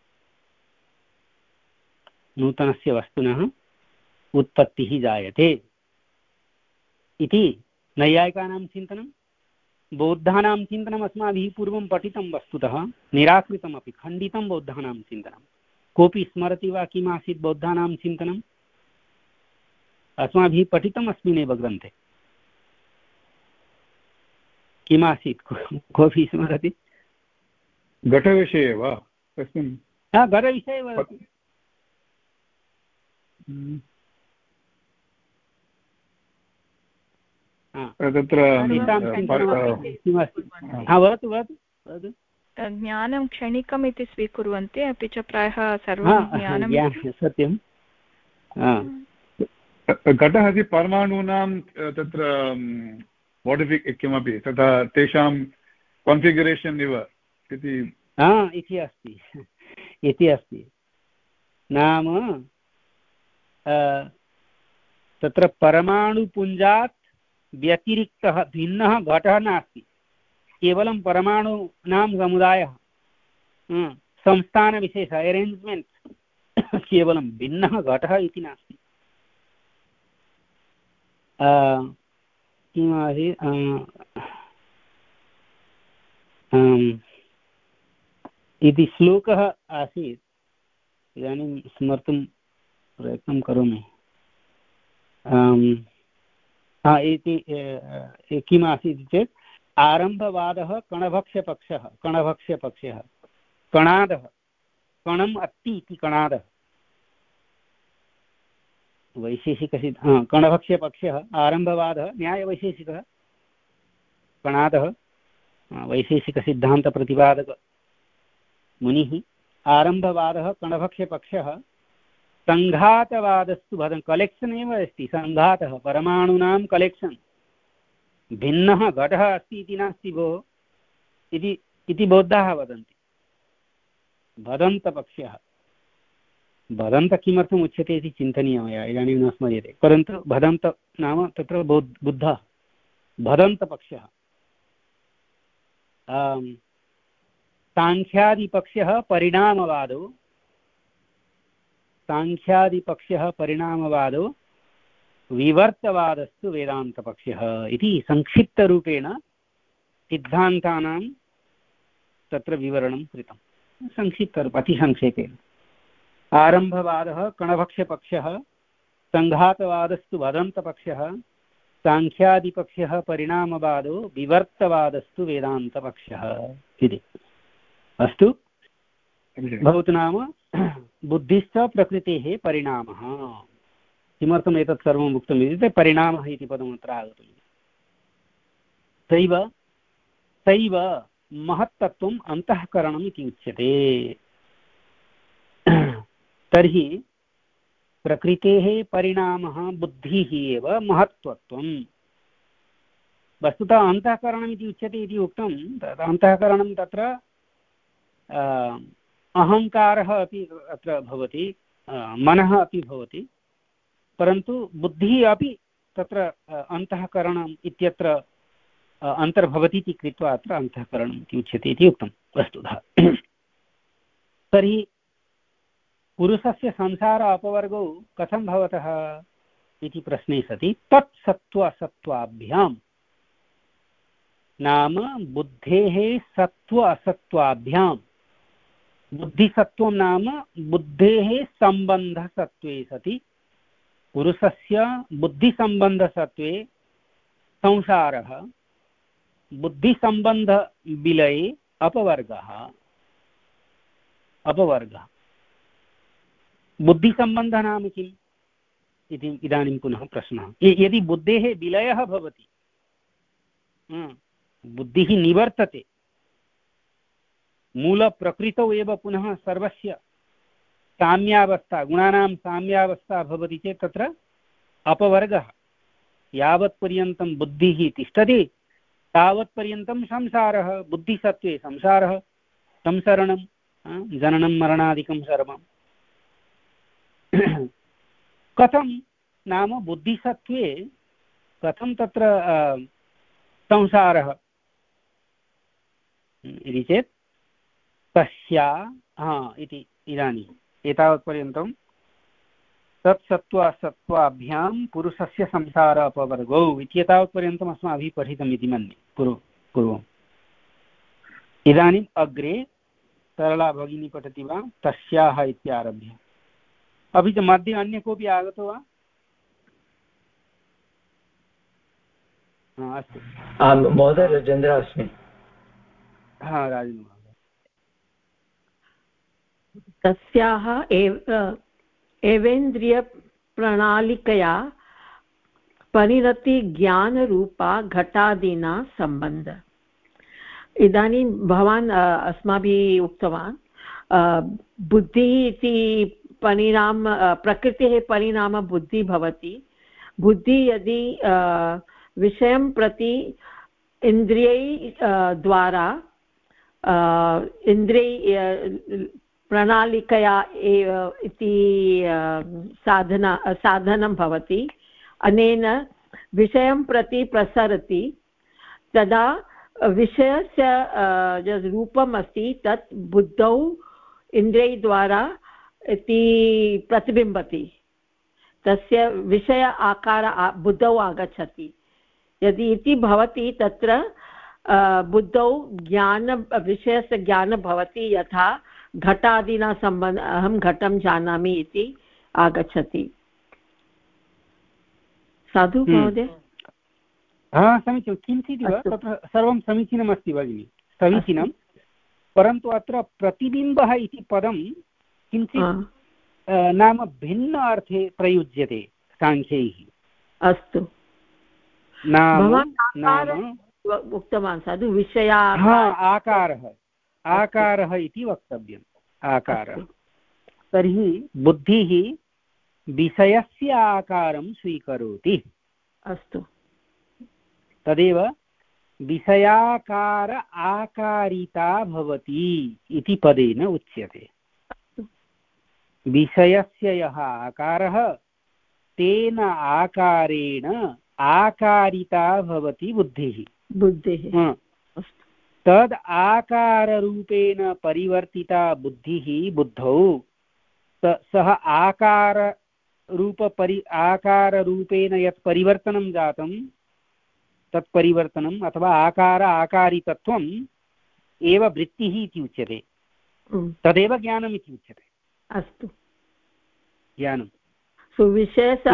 नूतनस्य वस्तुनः उत्पत्तिः जायते इति नैयायिकानां चिन्तनं। बौद्धानां चिन्तनम् अस्माभिः पूर्वं पठितं, वस्तुतः निराकृतमपि खण्डितं बौद्धानां चिन्तनं। कोऽपि स्मरति वा किमासीत् बौद्धानां चिन्तनम्? अस्माभिः पठितम् अस्मिन्नेव ग्रन्थे। किमासीत् कोऽपि स्मरति? घटविषये वा? तस्मिन् घटविषये वदतु। तत्र वदतु वदतु। ज्ञानं क्षणिकम् इति स्वीकुर्वन्ति, अपि च प्रायः सर्वं ज्ञानं सत्यं। घटः इति परमाणूनां तत्र मोडिफि किमपि तथा तेषां कान्फिगरेशन् इव इति इति अस्ति इति अस्ति नाम तत्र परमाणुपुञ्जात् व्यतिरिक्तः भिन्नः घटः नास्ति, केवलं परमाणूनां समुदायः, संस्थानविशेषः, अरेञ्ज्मेण्ट् केवलं भिन्नः घटः इति नास्ति। किमासीत् इति श्लोकः आसीत्, इदानीं स्मर्तुं प्रयत्नं करोमि। इति किम् आसीत् चेत् आरम्भवादः कणभक्ष्यपक्षः कणभक्ष्यपक्षः कणादः कणम् अस्ति इति कणादः वैशेषिकसिद्ध कणभक्ष्यपक्षः आरम्भवादः न्यायवैशेषिकः कणादः वैशेषिकसिद्धान्तप्रतिपादक मुनिः आरम्भवादः कणभक्ष्यपक्षः सङ्घातवादस्तु भदन् कलेक्षन् एव अस्ति सङ्घातः परमाणूनां कलेक्षन् भिन्नः घटः अस्ति इति नास्ति भोः इति इति बौद्धाः वदन्ति। भदन्तपक्षः भदन्त किमर्थम् उच्यते इति चिन्तनीयं मया इदानीं न स्मर्यते, परन्तु भदन्त नाम तत्र बुद्धः भदन्तपक्षः। साङ्ख्यादिपक्षः परिणामवादो साङ्ख्यादिपक्षः परिणामवादो विवर्तवादस्तु वेदान्तपक्षः इति संक्षिप्तरूपेण सिद्धान्तानां तत्र विवरणं कृतं संक्षिप्त अतिसंक्षेपेण। आरम्भवादः कणभक्ष्यपक्षः सङ्घातवादस्तु वदन्तपक्षः साङ्ख्यादिपक्षः परिणामवादो विवर्तवादस्तु वेदान्तपक्षः इति। अस्तु, भवतु नाम बुद्धिश्च प्रकृतेः परिणामः। किमर्थम् एतत् सर्वम् उक्तम् इत्युक्ते परिणामः इति पदम् अत्र आगतम्। सैव सैव महत्तत्त्वम् अन्तःकरणम् इति उच्यते। तर्हि प्रकृतेः परिणामः बुद्धिः एव महत्त्वत्वम्। वस्तुतः अन्तःकरणम् इति उच्यते इति उक्तं, तत् अन्तःकरणं तत्र अहङ्कारः अपि अत्र भवति, मनः अपि भवति, परन्तु बुद्धिः अपि तत्र अन्तःकरणम् इत्यत्र अन्तर्भवति इति कृत्वा अत्र अन्तःकरणम् इति उच्यते इति उक्तं वस्तुतः। तर्हि पुरुषस्य संसार अपवर्गौ कथं भवतः इति प्रश्ने सति तत्सत्त्व-असत्त्वाभ्यां नाम बुद्धेः सत्त्व-असत्त्वाभ्यां बुद्धिसत्त्वं नाम बुद्धेः सम्बन्धसत्त्वे सति पुरुषस्य बुद्धिसम्बन्धसत्त्वे संसारः बुद्धिसम्बन्धविलये अपवर्गः अपवर्गः बुद्धिसम्बन्धः नाम किम् इति इदानीं पुनः प्रश्नः। यदि बुद्धेः विलयः भवति, बुद्धिः निवर्तते, मूलप्रकृतौ एव पुनः सर्वस्य साम्यावस्था गुणानां साम्यावस्था भवति चेत् तत्र अपवर्गः। यावत्पर्यन्तं बुद्धिः तिष्ठति तावत्पर्यन्तं संसारः, बुद्धिसत्त्वे संसारः, संसरणं जननं मरणादिकं सर्वं। कथं नाम बुद्धिसत्त्वे कथं तत्र संसारः इति चेत् तस्या हा इति इदानीम् एतावत्पर्यन्तं तत्सत्त्वासत्त्वाभ्यां पुरुषस्य संसार अपवर्गौ इत्येतावत्पर्यन्तम् अस्माभिः पठितम् इति मन्ये पूर्व पूर्वम्। इदानीम् अग्रे सरला भगिनी पठति वा तस्याः इत्यारभ्य। अपि च मध्ये अन्य कोऽपि आगतो वा? अस्तु, महोदय राजेन्द्र अस्मि। हा राजेन्द्र। तस्याः एव एवेन्द्रियप्रणालिकया परिणतिज्ञानरूपा घटादीना सम्बन्ध। इदानीं भवान् अस्माभिः उक्तवान् बुद्धिः इति परिणाम प्रकृतेः परिणाम बुद्धिः भवति। बुद्धिः यदि विषयं प्रति इन्द्रियै द्वारा इन्द्रिय प्रणालिकया इति साधना साधनं भवति, अनेन विषयं प्रति प्रसरति, तदा विषयस्य यद् रूपम् अस्ति तत् बुद्धौ इन्द्रियद्वारा इति प्रतिबिम्बति, तस्य विषय आकार बुद्धौ आगच्छति। यदि इति भवति तत्र बुद्धौ ज्ञान विषयस्य ज्ञानं भवति, यथा घटादिना सम्बन्ध अहं घटं जानामि इति आगच्छति। साधु महोदय? हा, समीचीनं। किञ्चित् तत्र सर्वं समीचीनमस्ति भगिनि, समीचीनं। परन्तु अत्र प्रतिबिम्बः इति पदं किञ्चित् नाम भिन्न अर्थे प्रयुज्यते साङ्ख्यैः। अस्तु, उक्तवान् साधु विषया आकारः आकारः इति वक्तव्यम्। आकारः तर्हि बुद्धिः विषयस्य आकारं स्वीकरोति। अस्तु, तदेव विषयाकार आकारिता भवति इति पदेन उच्यते। विषयस्य यः आकारः तेन आकारेण आकारिता भवति बुद्धिः बुद्धिः तद् आकाररूपेण परिवर्तिता बुद्धिः बुद्धौ सः आकाररूपपरि आकाररूपेण यत् परिवर्तनं जातं तत् परिवर्तनम् अथवा आकार आकारितत्वम् एव वृत्तिः इति उच्यते। तदेव ज्ञानम् इति उच्यते। अस्तु, ज्ञानं सुविशेष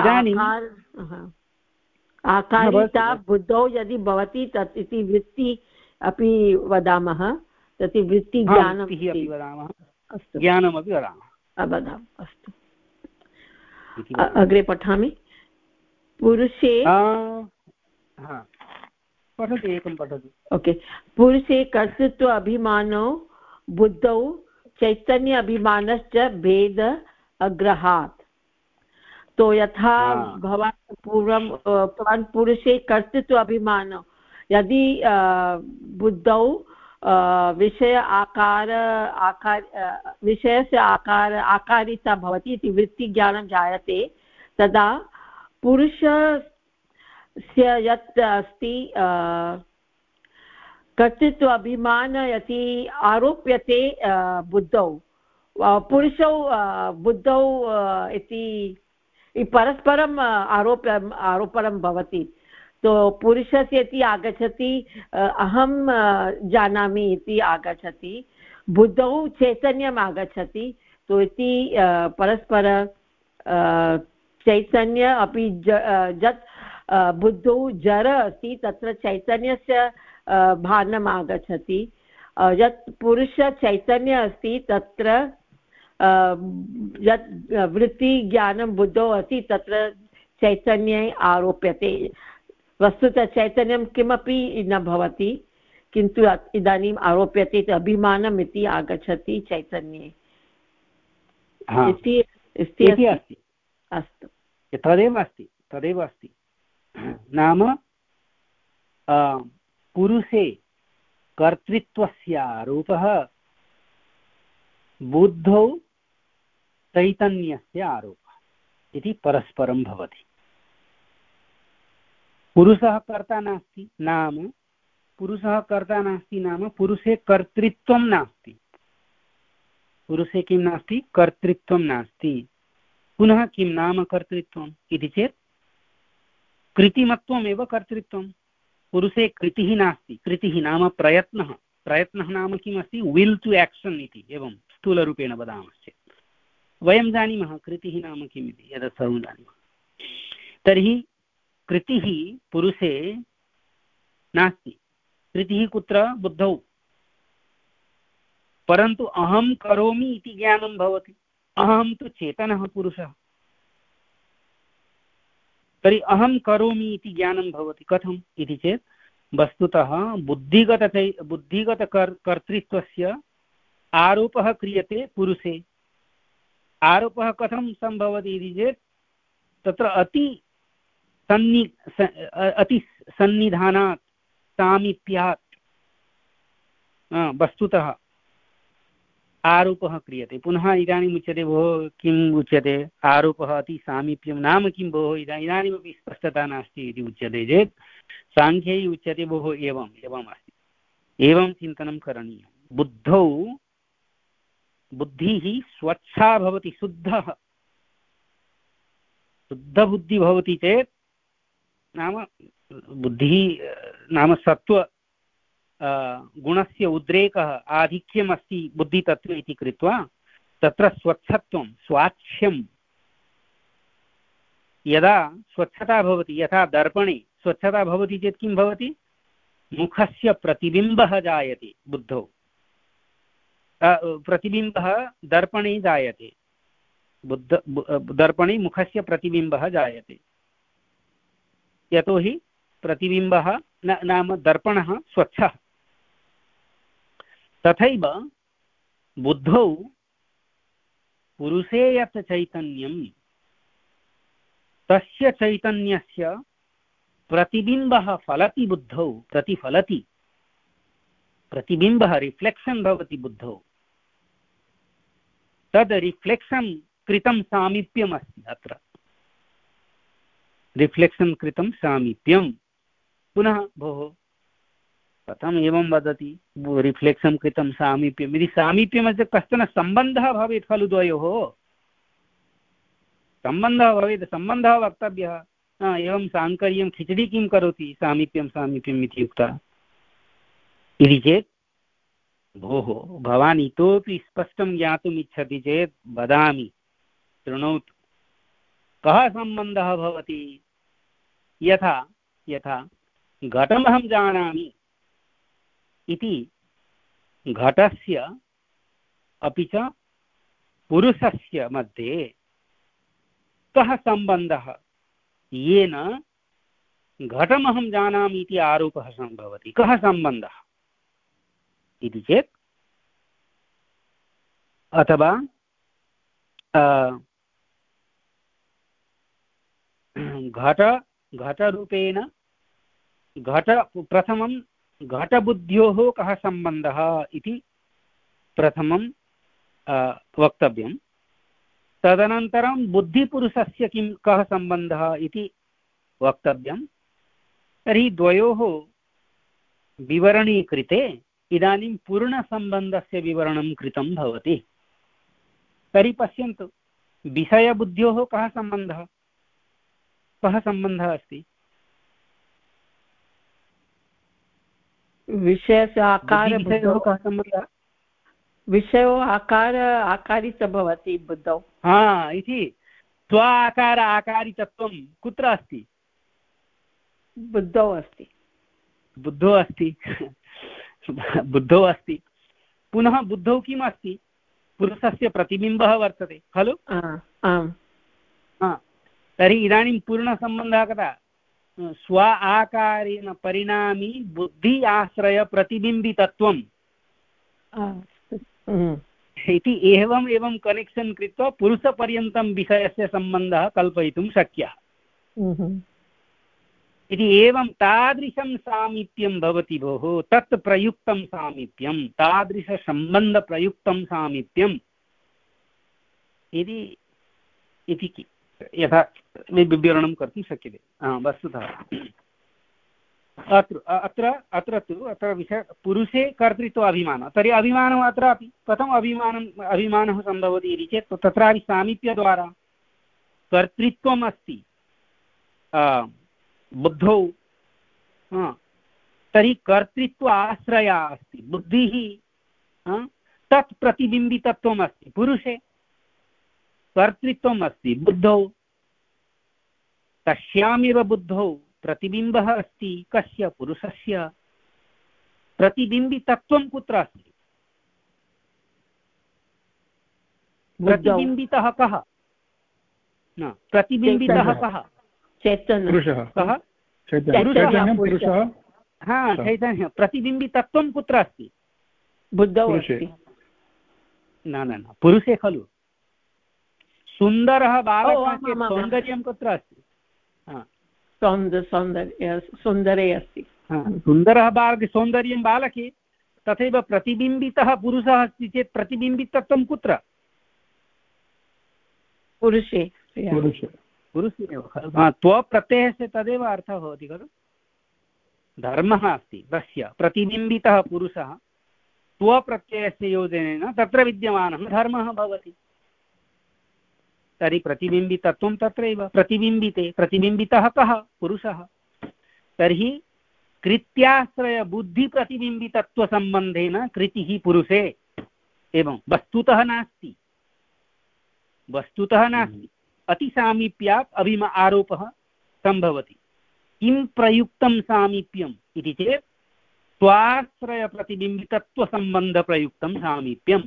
आकारिता बुद्धौ यदि भवति तत् इति वृत्ति अपि वदामः, तत् वृत्ति ज्ञानम् अपि वदामः। अस्तु, ज्ञानमपि वदामः वदामः। अस्तु, अग्रे पठामि। पुरुषे पठतु, एकं पठतु। ओके। पुरुषे कर्तृत्व अभिमानौ बुद्धौ चैतन्य अभिमानश्च भेद अग्रहात्। तो यथा भवान् पूर्वं उक्तवान् पुरुषे कर्तृत्व अभिमानौ, यदि बुद्धौ विषय आकार आकार विषयस्य आकार आकारिता भवति इति वृत्तिज्ञानं जायते, तदा पुरुषस्य यत् अस्ति कर्तृत्व अभिमान यदि आरोप्यते बुद्धौ पुरुषौ बुद्धौ इति परस्परम् आरोप आरोपणं भवति। तो पुरुषस्य इति आगच्छति, अहं जानामि इति आगच्छति, बुद्धौ चैतन्यम् आगच्छति। तो इति परस्पर चैतन्य अपि यत् बुद्धौ जर अस्ति तत्र चैतन्यस्य भानम् आगच्छति। यत् पुरुष चैतन्य अस्ति तत्र यत् वृत्तिज्ञानं बुद्धौ अस्ति तत्र चैतन्ये आरोप्यते। वस्तुतः चैतन्यं किमपि न भवति, किन्तु इदानीम् आरोप्यते, अभिमानम् इति आगच्छति चैतन्ये इति अस्ति। अस्तु, तदेव अस्ति तदेव अस्ति नाम पुरुषे कर्तृत्वस्य आरोपः, बुद्धौ चैतन्यस्य आरोपः इति परस्परं भवति। पुरुषः कर्ता नास्ति नाम पुरुषः कर्ता नास्ति नाम पुरुषे कर्तृत्वं नास्ति। पुरुषे किं नास्ति? कर्तृत्वं नास्ति। पुनः किं नाम कर्तृत्वम् इति चेत् कृतिमत्वमेव कर्तृत्वं। पुरुषे कृतिः नास्ति। कृतिः नाम प्रयत्नः। प्रयत्नः नाम किमस्ति? विल् टु एक्शन् इति, एवं स्थूलरूपेण वदामश्चेत् वयं जानीमः कृतिः नाम किम् इति, एतत् सर्वं जानीमः। तर्हि कृतिः पुरुषे नास्ति। कृतिः कुत्र? बुद्धौ। परन्तु अहं करोमि इति ज्ञानं भवति। अहं तु चेतनः पुरुषः। तर्हि अहं करोमि इति ज्ञानं भवति। कथम् इति चेत् वस्तुतः बुद्धिगत बुद्धिगत कर्तृत्वस्य आरोपः क्रियते पुरुषे। आरोपः कथं सम्भवति इति चेत् तत्र अति सन्नि अति सन्निधानात् सामीप्यात् वस्तुतः आरोपः क्रियते। पुनः इदानीम् उच्यते भोः किम् उच्यते? आरोपः अति सामीप्यं नाम किं भोः? इदानीमपि स्पष्टता नास्ति इति उच्यते चेत् साङ्ख्यैः उच्यते भोः एवम् एवम् अस्ति, एवं चिन्तनं करणीयं। बुद्धौ बुद्धिः स्वच्छा भवति, शुद्धः शुद्धबुद्धिः भवति चेत् नाम बुद्धिः नाम सत्त्व गुणस्य उद्रेकः आधिक्यम् अस्ति बुद्धितत्त्वे इति कृत्वा तत्र स्वच्छत्वं स्वाच्छ्यं यदा स्वच्छता भवति, यथा दर्पणे स्वच्छता भवति चेत् किं भवति, मुखस्य प्रतिबिम्बः जायते, बुद्धौ प्रतिबिम्बः दर्पणे जायते, बुद्ध दर्पणे मुखस्य प्रतिबिम्बः जायते, यतोहि प्रतिबिम्बः न नाम दर्पणः स्वच्छः। तथैव बुद्धौ पुरुषे यत् चैतन्यं तस्य चैतन्यस्य प्रतिबिम्बः फलति बुद्धौ, प्रतिफलति, प्रतिबिम्बः रिफ्लेक्षन् भवति बुद्धौ, तद् रिफ्लेक्षन् कृतं सामीप्यम् अस्ति, अत्र रिफ्लेक्षन् कृतं सामीप्यं। पुनः भोः कथम् एवं वदति, रिफ्लेक्षन् कृतं सामीप्यम्, यदि सामीप्यमस्ति कश्चन सम्बन्धः भवेत् खलु द्वयोः, सम्बन्धः भवेत्, सम्बन्धः वक्तव्यः। एवं साङ्कर्यं खिचडी किं करोति, सामीप्यं सामीप्यम् इति उक्तः इति चेत् भोः भवान् इतोपि स्पष्टं ज्ञातुम् इच्छति चेत् वदामि, शृणोतु। कः सम्बन्धः भवति, यथा यथा घटमहं जानामि इति घटस्य अपि च पुरुषस्य मध्ये कः सम्बन्धः, येन घटमहं जानामि इति आरोपः सम्भवति, कः सम्बन्धः इति चेत्, अथवा घट घटरूपेण घट प्रथमं घटबुद्ध्योः कः सम्बन्धः इति प्रथमं वक्तव्यं, तदनन्तरं बुद्धिपुरुषस्य किं कः सम्बन्धः इति वक्तव्यं। तर्हि द्वयोः विवरणे कृते इदानीं पूर्णसम्बन्धस्य विवरणं कृतं भवति। तर्हि पश्यन्तु, विषयबुद्ध्योः कः सम्बन्धः, कः सम्बन्धः अस्ति, विषयस्य आकार विषयोः कः सम्बन्धः, विषयो आकार आकारित भवति बुद्धौ। हा इति स्व आकार आकारितत्वं कुत्र अस्ति, बुद्धौ अस्ति, बुद्धौ अस्ति बुद्धौ अस्ति। पुनः बुद्धौ किम् अस्ति, पुरुषस्य प्रतिबिम्बः वर्तते खलु। आम्। तर्हि इदानीं पूर्णसम्बन्धः कदा, स्व आकारेण परिणामी बुद्धि आश्रय प्रतिबिम्बितत्वम् इति एवम् एवं कनेक्षन् कृत्वा पुरुषपर्यन्तं विषयस्य सम्बन्धः कल्पयितुं शक्यः इति। एवं तादृशं सामीप्यं भवति भोः, तत् प्रयुक्तं सामीप्यं, तादृशसम्बन्धप्रयुक्तं सामीप्यम् इति इति यथा विवरणं कर्तुं शक्यते। वस्तुतः अत्र अत्र अत्र तु अत्र विषय पुरुषे कर्तृत्व अभिमानः। तर्हि अभिमानम् अत्रापि कथम् अभिमानम् अभिमानः सम्भवति इति चेत् तत्रापि सामीप्यद्वारा कर्तृत्वम् अस्ति बुद्धौ, तर्हि कर्तृत्व आश्रया अस्ति बुद्धिः, तत् प्रतिबिम्बितत्वम् अस्ति पुरुषे, कर्तृत्वम् अस्ति बुद्धौ, तस्यामेव बुद्धौ प्रतिबिम्बः अस्ति, कस्य, पुरुषस्य। प्रतिबिम्बितत्वं कुत्र अस्ति, प्रतिबिम्बितः कः, न प्रतिबिम्बितः कः, पुरुषः, कः पुरुषः, हा चैतन्यः। प्रतिबिम्बितत्वं कुत्र अस्ति, बुद्धौ अस्ति। न न न पुरुषे खलु। सुन्दरः बालकः चेत् सौन्दर्यं कुत्र अस्ति, सौन्दर्य सुन्दरे अस्ति। सुन्दरः बालके सौन्दर्यं बालके, तथैव प्रतिबिम्बितः पुरुषः अस्ति चेत् प्रतिबिम्बितत्वं कुत्र, पुरुषे पुरुषे एव खलु। त्वप्रत्ययस्य तदेव अर्थः भवति खलु। धर्मः अस्ति तस्य, प्रतिबिम्बितः पुरुषः स्वप्रत्ययस्य योजनेन तत्र विद्यमानः धर्मः भवति। तर्हि प्रतिबिम्बितत्वं तत्रैव प्रतिबिम्बिते प्रतिबिम्बितः कः पुरुषः। तर्हि कृत्याश्रयबुद्धिप्रतिबिम्बितत्वसम्बन्धेन कृतिः पुरुषे एवं वस्तुतः नास्ति वस्तुतः नास्ति अतिसामीप्यात् अभिमा आरोपः सम्भवति। किं प्रयुक्तं सामीप्यम् इति चेत् स्वाश्रयप्रतिबिम्बितत्वसम्बन्धप्रयुक्तं सामीप्यम्।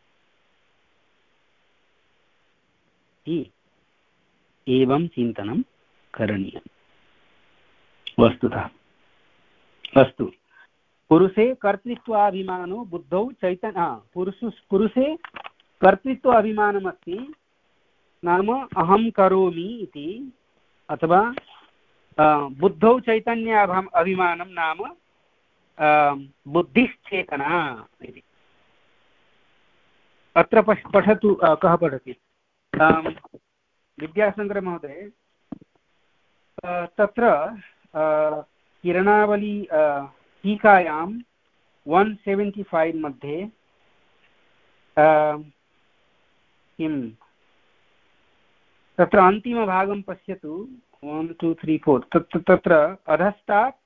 एवं चिन्तनं करणीयं वस्तुतः। अस्तु, पुरुषे कर्तृत्वाभिमानो बुद्धौ चैतन्य पुरुष पुरुषे कर्तृत्वाभिमानमस्ति, नाम अहं करोमि इति, अथवा बुद्धौ चैतन्य अभिमानं नाम बुद्धिश्चेतना इति। अत्र पठतु, कः पठति? विद्याशंकर महोदय, तत्र किरणावली टीकायां वन सेवेंटी फाइव मध्ये किं तत्र अन्तिमभागं पश्यतु। वन टू थ्री फोर तत्र तत्र अधस्तात्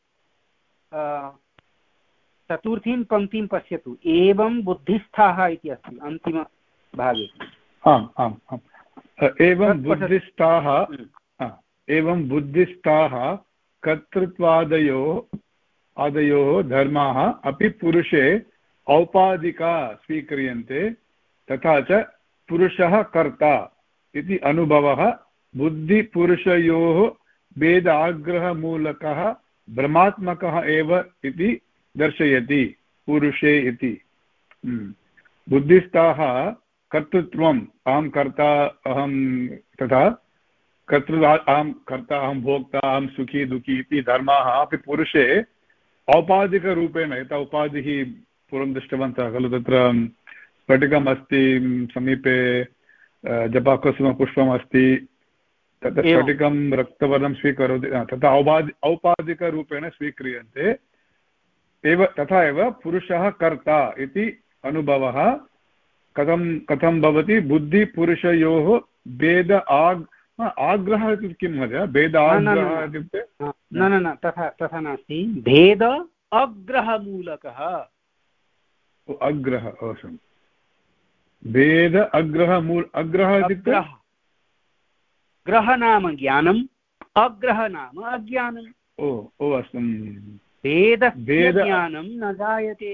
चतुर्थीं पङ्क्तिं पश्यतु। एवं बुद्धिस्थाः इति अस्ति अन्तिमभागे। आम् आम् आम् एवं बुद्धिस्थाः एवं बुद्धिस्थाः कर्तृत्वादयो आदयोः धर्माः अपि पुरुषे औपाधिका स्वीक्रियन्ते, तथा च पुरुषः कर्ता इति अनुभवः बुद्धिपुरुषयोः भेदाग्रहमूलकः भ्रमात्मकः एव इति दर्शयति पुरुषे इति। बुद्धिस्थाः कर्तृत्वम् अहं कर्ता अहं तथा कर्तृ अहं कर्ता अहं भोक्ता अहं सुखी दुःखी इति धर्माः अपि पुरुषे औपाधिकरूपेण, यथा उपाधिः पूर्वं दृष्टवन्तः खलु, तत्र स्फटिकम् अस्ति, समीपे जपाकुसुमपुष्पम् अस्ति, तत्र स्फटिकं रक्तवर्णं स्वीकरोति, तथा औपाधि औपाधिकरूपेण स्वीक्रियन्ते एव। तथा एव पुरुषः कर्ता इति अनुभवः कथं कथं भवति? बुद्धिपुरुषयोः भेद आग् आग्रहः इति किं महोदय? भेद आग्रहः इत्युक्ते न न न तथा तथा नास्ति, भेद अग्रहमूलकः। अग्रह अवश्यं भेद अग्रह मूल अग्रह इत्युक्ते ग्रह नाम ज्ञानम्, अग्रह नाम अज्ञानम्। ओ ओ अस्तु, भेदस्य ज्ञानं न जायते।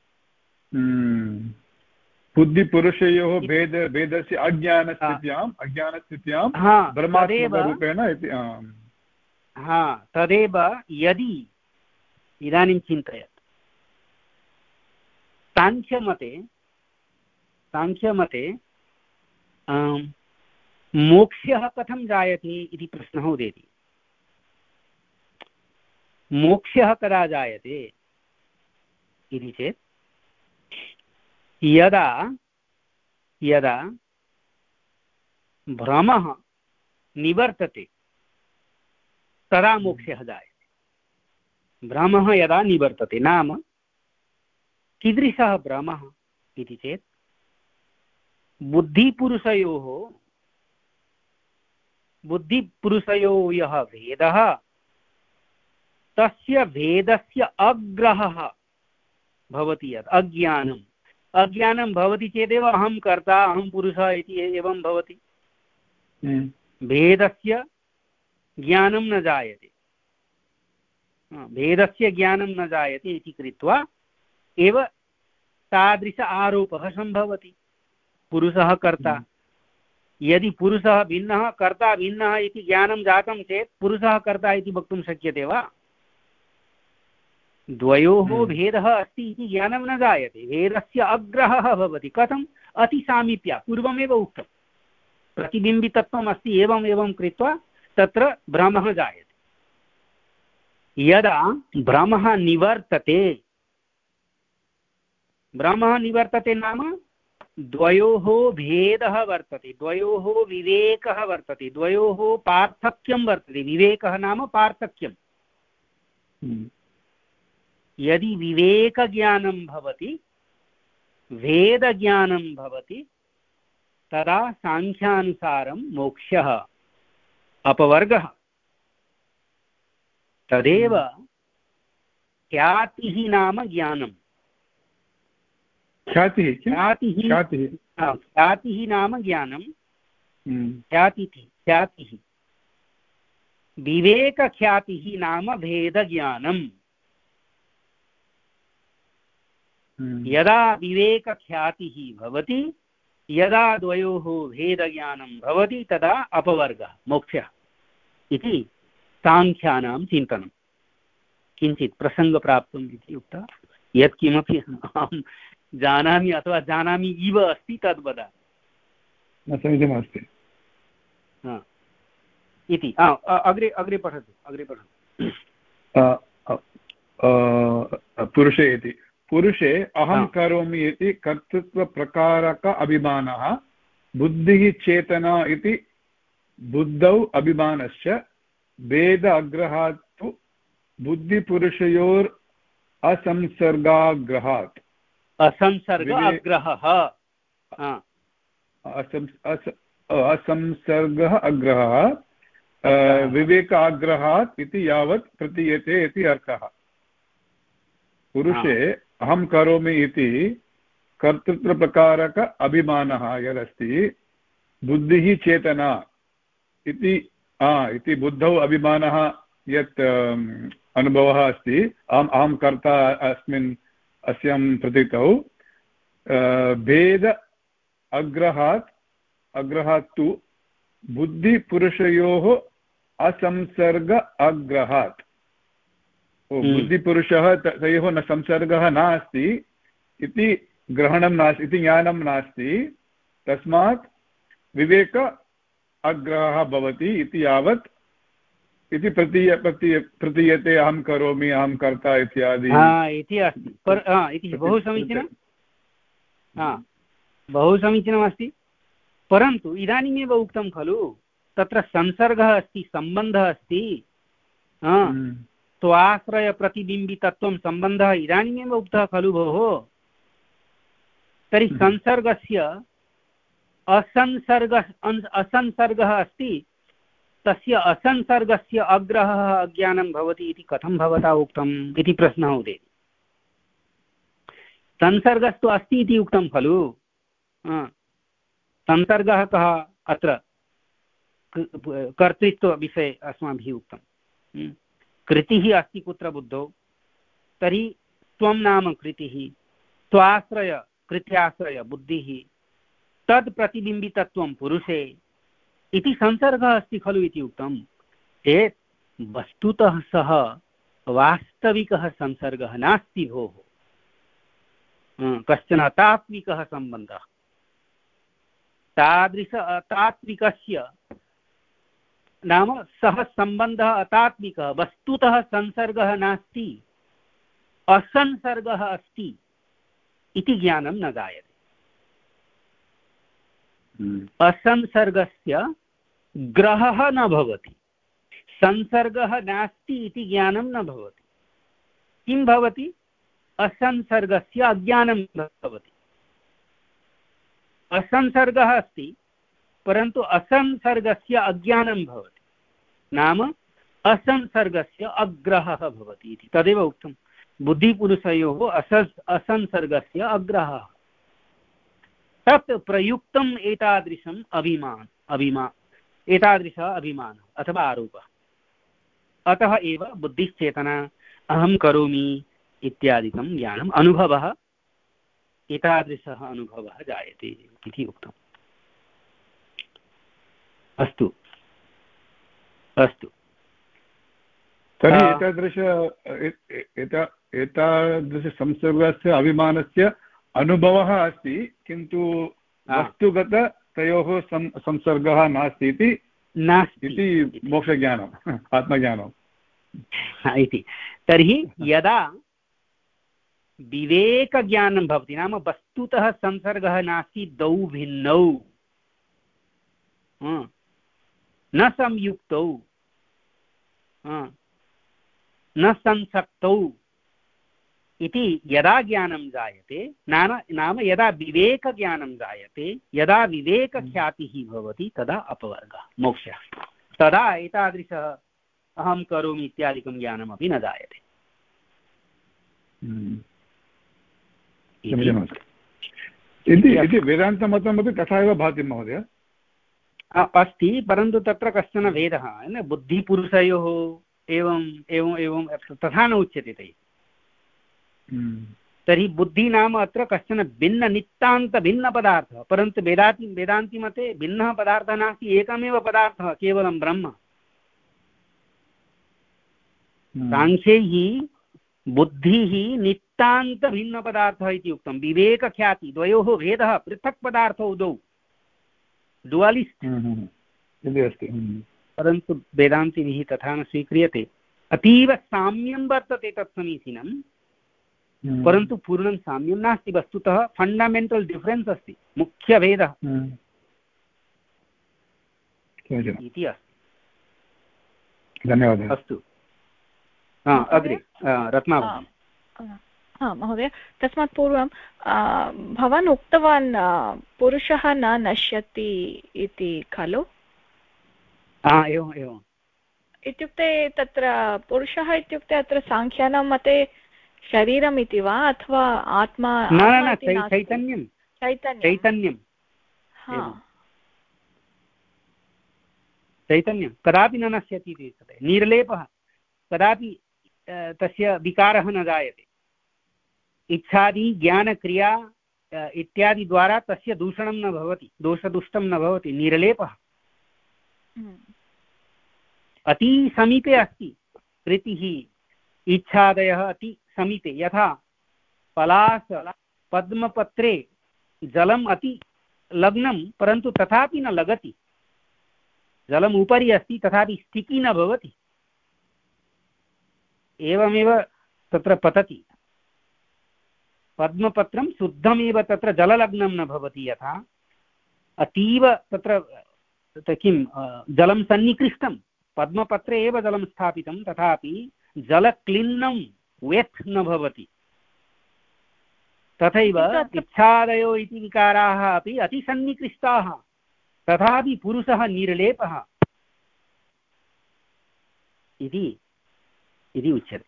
बुद्धिपुरुषयोः भेद भेदस्य अज्ञानस्थित्याम् अज्ञानस्थित्यां ब्रह्मात्मकरूपेण इति। हा, तदेव यदि इदानीं चिन्तयत् साङ्ख्यमते साङ्ख्यमते मोक्षः कथं जायते इति प्रश्नः उदेति। मोक्षः कदा जायते इति चेत् यदा यदा भ्रमः निवर्तते तदा मोक्षः जायते। भ्रमः यदा निवर्तते नाम कीदृशः भ्रमः इति चेत् बुद्धिपुरुषयोः बुद्धिपुरुषयोः यः भेदः तस्य भेदस्य अग्रहः भवति। यत् अज्ञानम् अज्ञानं भवति चेदेव अहं कर्ता अहं पुरुषः इति एवं भवति। भेदस्य ज्ञानं न जायते, भेदस्य ज्ञानं न जायते इति कृत्वा एव तादृश आरोपः सम्भवति। पुरुषः कर्ता, यदि पुरुषः भिन्नः कर्ता भिन्नः इति ज्ञानं जातं चेत् पुरुषः कर्ता इति वक्तुं शक्यते वा? द्वयोः भेदः अस्ति इति ज्ञानं न जायते, भेदस्य अग्रहः भवति। कथम्? अतिसामीप्या, पूर्वमेव उक्तं प्रतिबिम्बितत्वम् अस्ति, एवम् एवं कृत्वा तत्र भ्रमः जायते। यदा भ्रमः निवर्तते भ्रमः निवर्तते नाम द्वयोः भेदः वर्तते, द्वयोः विवेकः वर्तते, द्वयोः पार्थक्यं वर्तते। विवेकः नाम पार्थक्यं। यदि विवेकज्ञानं भवति भेदज्ञानं भवति तदा साङ्ख्यानुसारं मोक्षः अपवर्गः। तदेव ख्यातिः नाम ज्ञानम्। ख्यातिः ख्यातिः ख्यातिः ख्यातिः नाम ज्ञानं। ख्यातिः ख्यातिः विवेकख्यातिः नाम भेदज्ञानम्। यदा विवेकख्यातिः भवति, यदा द्वयोः भेदज्ञानं भवति, तदा अपवर्गः मोक्षः इति साङ्ख्यानां चिन्तनं। किञ्चित् प्रसङ्गप्राप्तम् इति उक्त्वा यत्किमपि अहं जानामि अथवा जानामि इव अस्ति तद् वदामि। न समीचीनमस्ति इति। अग्रे अग्रे पठतु अग्रे पठतु। पुरुषे इति पुरुषे अहं करोमि इति कर्तृत्वप्रकारक अभिमानः बुद्धिः चेतना इति बुद्धौ अभिमानश्च भेद अग्रहात् तु बुद्धिपुरुषयोर् असंसर्गाग्रहात्। असंसर्ग अग्रहः असंसर्गः अग्रहः विवेकाग्रहात् इति यावत् प्रतीयते इति अर्थः। पुरुषे अहं करोमि इति कर्तृत्वप्रकारक अभिमानः यदस्ति, बुद्धिः चेतना इति इति बुद्धौ अभिमानः यत् अनुभवः अस्ति, अहम् अहं कर्ता अस्मिन् अस्यां प्रतीतौ, भेद अग्रहात् अग्रहात् तु बुद्धिपुरुषयोः असंसर्ग अग्रहात्। बुद्धिपुरुषः तयोः न संसर्गः नास्ति इति ग्रहणं नास्ति इति ज्ञानं नास्ति, तस्मात् विवेक अग्रहः भवति इति यावत् इति प्रतीय प्रतीय प्रतीयते अहं करोमि अहं कर्ता इत्यादि इति अस्ति। पर इति बहु समीचीनं बहु समीचीनमस्ति। परन्तु इदानीमेव उक्तं खलु तत्र संसर्गः अस्ति, सम्बन्धः अस्ति, स्वाश्रयप्रतिबिम्बितत्वं सम्बन्धः इदानीमेव उक्तः खलु भोः। तर्हि संसर्गस्य असंसर्ग असंसर्गः अस्ति, तस्य असंसर्गस्य अग्रहः अज्ञानं भवति इति कथं भवता उक्तम् इति प्रश्नः उदेति। संसर्गस्तु अस्ति इति उक्तं खलु। संसर्गः कः? अत्र कर्तृत्वविषये अस्माभिः उक्तं। कृतिः अस्ति कुत्र बुद्धौ, तर्हि त्वं नाम कृतिः, स्वाश्रय कृत्याश्रय बुद्धिः, तद् प्रतिबिम्बितत्वं पुरुषे इति संसर्गः अस्ति खलु इति उक्तं चेत् वस्तुतः सः वास्तविकः संसर्गः नास्ति भोः। कश्चन तात्विकः सम्बन्धः। तादृश अतात्विकस्य नाम सः सम्बन्धः अतात्विकः, वस्तुतः संसर्गः नास्ति, असंसर्गः अस्ति इति ज्ञानं न जायते। असंसर्गस्य ग्रहः न भवति, संसर्गः नास्ति इति ज्ञानं न भवति। किं भवति? असंसर्गस्य अज्ञानं भवति। असंसर्गः अस्ति परन्तु असंसर्गस्य अज्ञानं भवति, नाम असंसर्गस्य अग्रहः भवति इति। तदेव उक्तं बुद्धिपुरुषयोः अस असंसर्गस्य अग्रहः। तत् प्रयुक्तम् एतादृशम् अभिमान अभिमा एतादृशः अभिमानः अथवा आरोपः। अतः एव बुद्धिश्चेतना अहं करोमि इत्यादिकं ज्ञानम् अनुभवः, एतादृशः अनुभवः जायते इति उक्तम्। अस्तु अस्तु तर्हि एतादृश एतादृशसंसर्गस्य अभिमानस्य अनुभवः अस्ति, किन्तु वस्तुगत तयोः संसर्गः नास्ति इति इति मोक्षज्ञानम् आत्मज्ञानम् इति। तर्हि यदा विवेकज्ञानं भवति, नाम वस्तुतः संसर्गः नास्ति, द्वौ भिन्नौ न संयुक्तौ न संसक्तौ इति यदा ज्ञानं जायते नाम नाम यदा विवेकज्ञानं जायते, यदा विवेकख्यातिः भवति तदा अपवर्गः मोक्षः। तदा एतादृशः अहं करोमि इत्यादिकं ज्ञानमपि न जायते। इति वेदान्तमतमपि तथा एव भाति महोदय। अस्ति, परन्तु तत्र कश्चन भेदः न, बुद्धिपुरुषयोः एवम् एवम् एवं तथा न उच्यते तैः। तर्हि बुद्धि नाम अत्र कश्चन भिन्ननितान्तभिन्नपदार्थः, परन्तु वेदान्ति वेदान्तिमते भिन्नः पदार्थः नास्ति, एकमेव पदार्थः केवलं ब्रह्म। साङ्ख्यैः बुद्धिः नितान्तभिन्नपदार्थः इति उक्तं। विवेकख्याति द्वयोः भेदः, पृथक् पदार्थौ द्वौ, डुवालिस्ट् इति अस्ति। परन्तु वेदान्तिभिः तथा न स्वीक्रियते। अतीव साम्यं वर्तते तत् समीचीनं, परन्तु पूर्णं साम्यं नास्ति। वस्तुतः फण्डमेण्टल् डिफ्रेन्स् अस्ति, मुख्यभेदः इति अस्ति। धन्यवादः। अस्तु, अग्रे रत्ना हा महोदय, तस्मात् पूर्वं भवान् उक्तवान् पुरुषः न नश्यति इति खलु? एवम् एवम् इत्युक्ते तत्र पुरुषः इत्युक्ते अत्र साङ्ख्यानां मते शरीरम् इति वा अथवा आत्मा? न न, चैतन्यं चैतन्यं चैतन्यं कदापि न नश्यति इति उच्यते। निर्लेपः, कदापि तस्य विकारः न जायते। इच्छादि ज्ञानक्रिया इत्यादि द्वारा तस्य दूषणं न भवति, दोषदुष्टं न भवति, निर्लेपः। अति समीपे अस्ति प्रीतिः इच्छादयः, अति समीपे। यथा पलाश पद्मपत्रे जलम् अति लग्नं, परन्तु तथापि न लगति। जलम् उपरि अस्ति तथापि स्थितिः न भवति। एवमेव तत्र पतति। पद्मपत्रं शुद्धमेव, तत्र जललग्नं न भवति। यथा अतीव तत्र किं जलं सन्निकृष्टं, पद्मपत्रे एव जलं स्थापितं, तथापि जलक्लिन्नं वेत् न भवति। तथैव इच्छादयो इति विकाराः अपि अतिसन्निकृष्टाः, तथापि पुरुषः निर्लेपः इति इति उच्यते।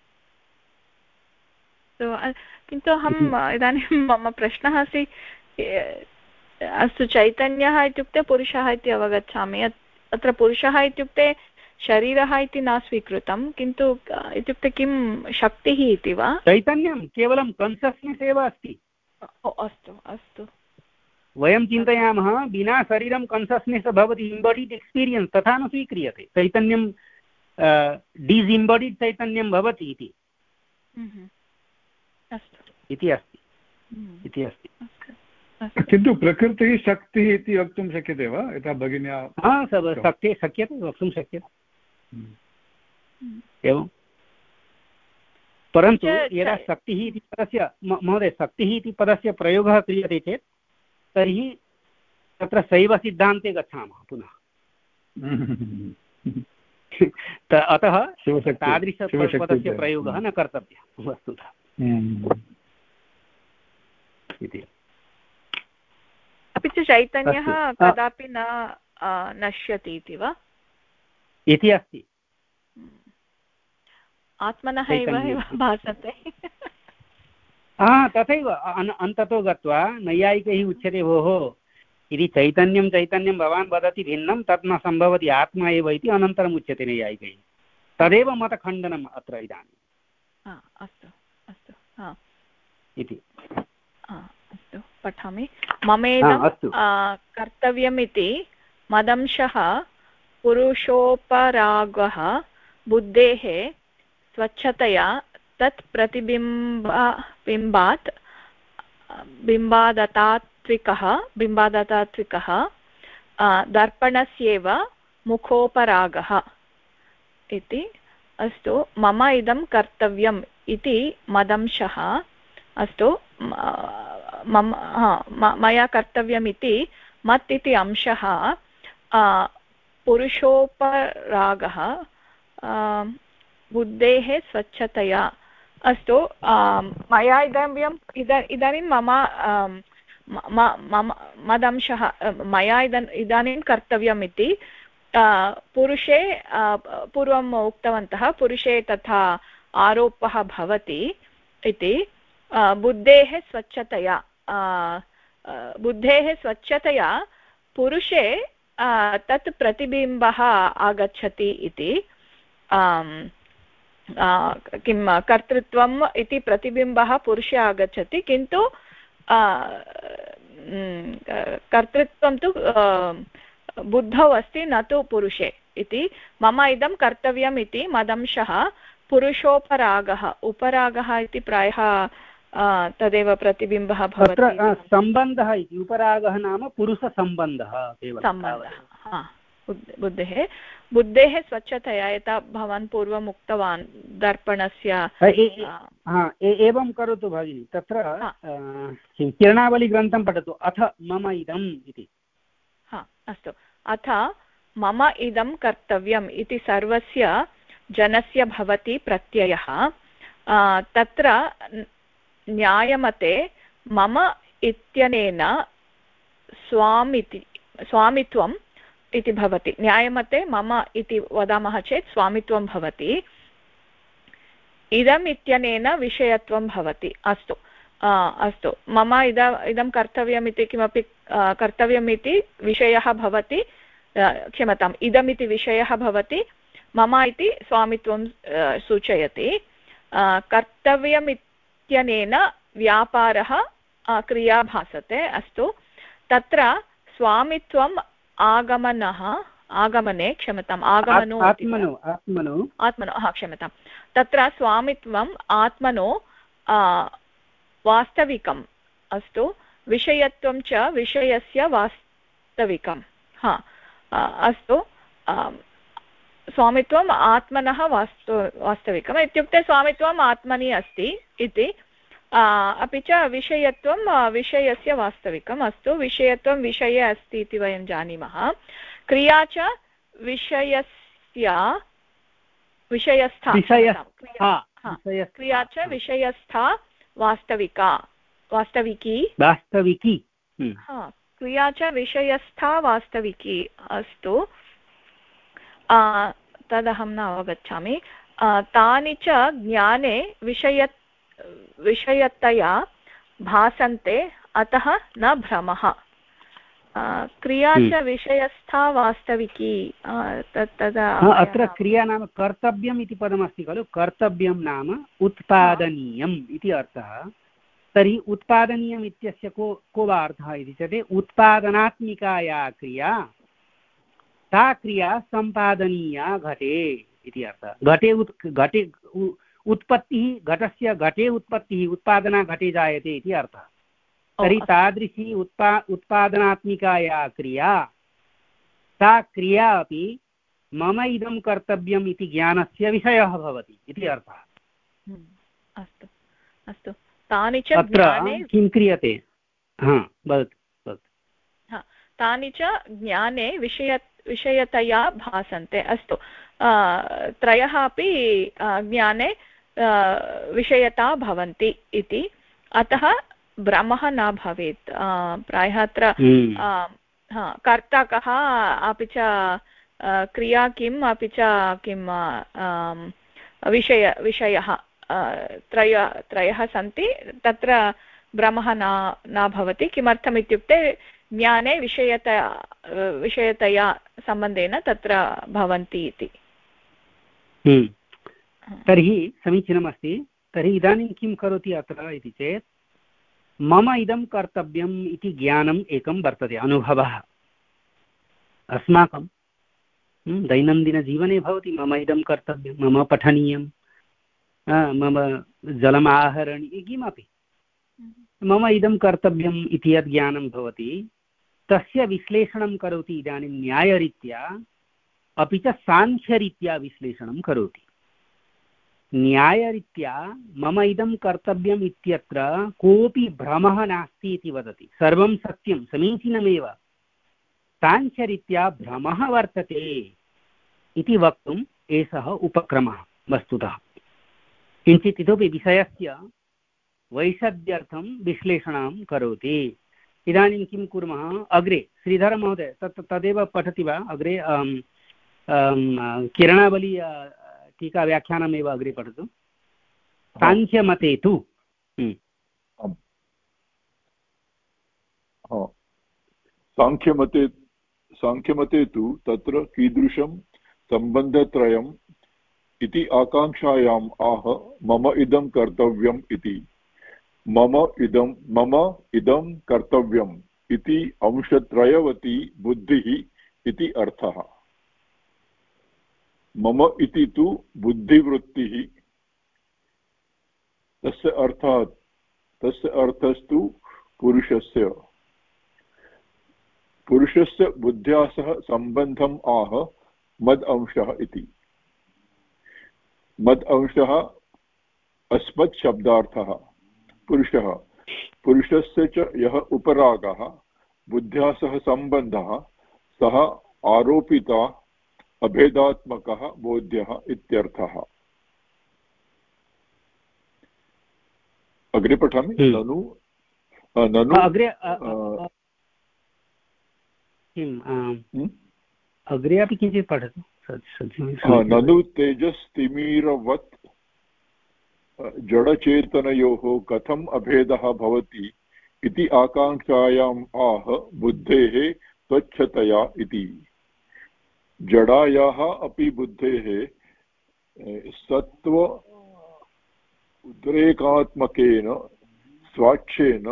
किन्तु अहम् इदानीं मम प्रश्नः अस्ति, अस्तु चैतन्यः इत्युक्ते पुरुषः इति अवगच्छामि। अत्र पुरुषः इत्युक्ते शरीरः इति न स्वीकृतं, किन्तु इत्युक्ते किं शक्तिः इति वा? चैतन्यं केवलं कन्सस्नेस् एव अस्ति। अस्तु अस्तु, वयं चिन्तयामः विना शरीरं कन्सस्नेस् भवति, इम्बडिड् एक्स्पीरियन्स्, तथा न स्वीक्रियते। चैतन्यं डिस्इम्बडिड् चैतन्यं भवति इति इति अस्ति इति अस्ति। किन्तु प्रकृतिः शक्तिः इति वक्तुं शक्यते वा? यथा भगिन्या शक्तिः शक्यते वक्तुं शक्यते एवं। परन्तु यदा शक्तिः इति पदस्य, महोदय, शक्तिः इति पदस्य प्रयोगः क्रियते चेत् तर्हि तत्र शैवसिद्धान्ते गच्छामः पुनः। अतः तादृशपदस्य प्रयोगः न कर्तव्यः वस्तुतः इति। अपि च चैतन्यः कदापि न नश्यति इति वा? इति अस्ति। आत्मनः एव भासते। तथैव अन्ततो गत्वा नैयायिकैः उच्यते, भोः यदि चैतन्यं चैतन्यं भवान् वदति भिन्नं, तत् न सम्भवति, आत्मा एव इति अनन्तरम् उच्यते नैयायिकैः। तदेव मतखण्डनम् अत्र इदानीम्। अस्तु अस्तु इति। अस्तु, पठामि। ममेदं कर्तव्यमिति मदंशः पुरुषोपरागः बुद्धेः स्वच्छतया तत् प्रतिबिम्बा बिम्बात् बिम्बादतात्विकः बिम्बादतात्विकः दर्पणस्येव मुखोपरागः इति। अस्तु, मम इदं कर्तव्यम् इति मदंशः। अस्तु, मम मया कर्तव्यमिति मत् इति अंशः पुरुषोपरागः बुद्धेः स्वच्छतया अस्तु मया इदानीम् इदानीं मम मम मदंशः मया इदानीम् इदानीं कर्तव्यम् इति पुरुषे पूर्वम् उक्तवन्तः पुरुषे तथा आरोपः भवति इति बुद्धेः स्वच्छतया बुद्धेः स्वच्छतया पुरुषे तत् प्रतिबिम्बः आगच्छति इति किं कर्तृत्वम् इति प्रतिबिम्बः पुरुषे आगच्छति किन्तु कर्तृत्वं तु बुद्धौ अस्ति न तु पुरुषे इति मम इदं कर्तव्यम् इति मदंशः पुरुषोपरागः उपरागः इति प्रायः तदेव प्रतिबिम्बः भवति सम्बन्धः इति उपरागः नाम पुरुषसम्बन्धः सम्बन्धः बुद्धेः बुद्धेः स्वच्छतया यथा भवान् पूर्वम् उक्तवान् दर्पणस्य एवं करोतु भगिनि तत्र किरणावलिग्रन्थं पठतु अथ मम इदम् इति हा अस्तु अथ मम इदं कर्तव्यम् इति सर्वस्य जनस्य भवति प्रत्ययः तत्र न्यायमते मम इत्यनेन स्वामिति स्वामित्वम् इति भवति न्यायमते मम इति वदामः चेत् स्वामित्वं भवति इदम् इत्यनेन विषयत्वं भवति अस्तु अस्तु मम इद इदं कर्तव्यम् इति किमपि कर्तव्यम् इति विषयः भवति क्षम्यताम् इदमिति विषयः भवति मम इति स्वामित्वं सूचयति कर्तव्यम् इत्यनेन व्यापारः क्रिया भासते अस्तु तत्र स्वामित्वम् आगमनः आगमने क्षम्यताम् आगमनो आत्मनो आत्मनो आत्मनो हा क्षम्यतां तत्र स्वामित्वम् आत्मनो वास्तविकम् अस्तु विषयत्वं च विषयस्य वास्तविकं हा अस्तु स्वामित्वम् आत्मनः वास्तु वास्तविकम् इत्युक्ते स्वामित्वम् आत्मनि अस्ति इति अपि च विषयत्वं विषयस्य वास्तविकम् अस्तु विषयत्वं विषये अस्ति इति वयं जानीमः क्रिया च विषयस्य विषयस्था क्रिया च विषयस्था वास्तविका वास्तविकी वास्तविकी हा क्रिया च विषयस्था वास्तविकी अस्तु तदहं न अवगच्छामि तानि च ज्ञाने विषय विषयतया भासन्ते अतः न भ्रमः क्रिया च विषयस्था वास्तविकी तदा अत्र क्रिया नाम कर्तव्यम् इति पदमस्ति खलु कर्तव्यं नाम उत्पादनीयम् इति अर्थः तर्हि उत्पादनीयम् इत्यस्य को को वा अर्थः इति चेत् उत्पादनात्मिका या क्रिया सा क्रिया सम्पादनीया घटे इति अर्थः घटे उत् घटे उत्पत्तिः घटस्य घटे उत्पत्तिः उत्पादना घटे जायते इति अर्थः तर्हि तादृशी उत्पा उत्पादनात्मिका या क्रिया सा क्रिया अपि मम इदं कर्तव्यम् इति ज्ञानस्य विषयः भवति इति अर्थः अस्तु अस्तु तानि च अत्र किं क्रियते हा वदतु वदतु तानि च ज्ञाने विषय विषयतया भासन्ते अस्तु त्रयः अपि ज्ञाने विषयता भवन्ति इति अतः भ्रमः न भवेत् प्रायः अत्र कर्ता कः अपि च क्रिया किम् अपि च किं विषय विषयः त्रय त्रयः सन्ति तत्र भ्रमः न न भवति किमर्थम् इत्युक्ते ज्ञाने विषयतया विषयतया सम्बन्धेन तत्र भवन्ति इति तर्हि समीचीनमस्ति तर्हि इदानीं किं करोति अत्र इति चेत् मम इदं कर्तव्यम् इति ज्ञानम् एकं वर्तते अनुभवः अस्माकं दैनन्दिनजीवने भवति मम इदं कर्तव्यं मम पठनीयं मम जलम् आहरणीयं किमपि मम इदं कर्तव्यम् इति यद् ज्ञानं भवति तस्य विश्लेषणं करोति इदानीं न्यायरीत्या अपि च साङ्ख्यरीत्या विश्लेषणं करोति न्यायरीत्या मम इदं कर्तव्यम् इत्यत्र कोऽपि भ्रमः नास्ति इति वदति सर्वं सत्यं समीचीनमेव साङ्ख्यरीत्या भ्रमः वर्तते इति वक्तुम् एषः उपक्रमः वस्तुतः किञ्चित् इतोपि विषयस्य वैषद्यर्थं विश्लेषणं करोति। इदानीं किं कुर्मः, अग्रे श्रीधरमहोदय तत् तदेव पठति वा अग्रे? किरणावली टीकाव्याख्यानमेव अग्रे पठतु। साङ्ख्यमते तु साङ्ख्यमते साङ्ख्यमते तु तत्र कीदृशं सम्बन्धत्रयम् इति आकाङ्क्षायाम् आह मम इदं कर्तव्यम् इति। मम इदं मम इदं कर्तव्यम् इति अंशत्रयवती बुद्धिः इति अर्थः। मम इति तु बुद्धिवृत्तिः, तस्य अर्थः तस्य अर्थस्तु पुरुषस्य पुरुषस्य बुद्ध्या सह सम्बन्धम् आह मद अंशः इति। मद अंशः अस्मत् शब्दार्थः पुरुषः। पुरुषस्य च यः उपरागः बुद्ध्या सह सम्बन्धः सः आरोपिता अभेदात्मकः बोध्यः इत्यर्थः। अग्रे पठामि। ननु ननु अग्रे किम् अग्रे अपि किञ्चित् पठतु। ननु तेजस्तिमिरवत् जडचेतनयोः कथम् अभेदः भवति इति आकाङ्क्षायाम् आह बुद्धेः स्वच्छतया इति। जडायाः अपि बुद्धेः सत्त्व उद्रेकात्मकेन स्वाच्छेन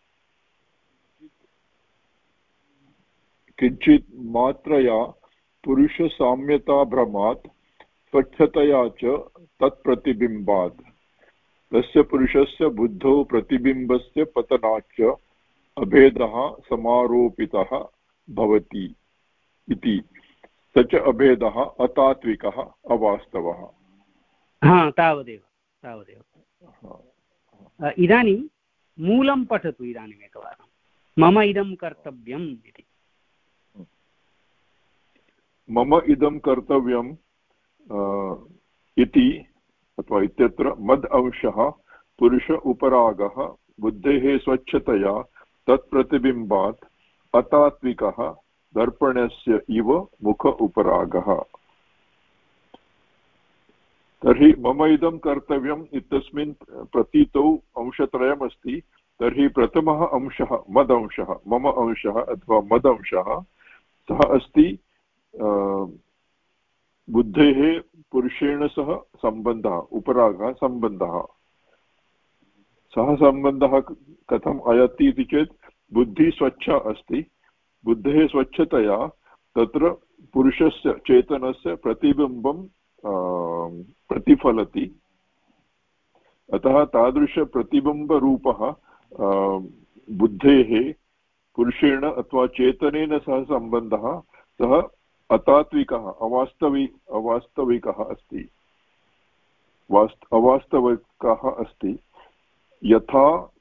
किञ्चित् मात्रया पुरुषसाम्यताभ्रमात् स्वच्छतया च तत्प्रतिबिम्बात् तस्य पुरुषस्य बुद्धौ प्रतिबिम्बस्य पतनाच्च अभेदः समारोपितः भवति इति। स च अभेदः अतात्विकः अवास्तवः। हा तावदेव तावदेव। इदानीं मूलं पठतु इदानीम् एकवारं। मम इदं कर्तव्यम् इति। मम इदं कर्तव्यम् इति अथवा इत्यत्र मद अंशः पुरुष उपरागः बुद्धेः स्वच्छतया तत्प्रतिबिम्बात् अतात्विकः दर्पणस्य इव मुख उपरागः। तर्हि मम इदं कर्तव्यम् इत्यस्मिन् प्रतीतौ अंशत्रयमस्ति। तर्हि प्रथमः अंशः मद अंशः मम अंशः अथवा मद अंशः सः अस्ति बुद्धेः पुरुषेण सह सम्बन्धः उपरागः सम्बन्धः। सः सम्बन्धः कथम् आयाति इति चेत् बुद्धिः स्वच्छा अस्ति। बुद्धेः स्वच्छतया तत्र पुरुषस्य चेतनस्य प्रतिबिम्बं प्रतिफलति। अतः तादृशप्रतिबिम्बरूपः बुद्धेः पुरुषेण अथवा चेतनेन सह सम्बन्धः सः अतात्विकः अवास्तवि अवास्तविकः अस्ति वास्त अवास्तविकः अस्ति। यथा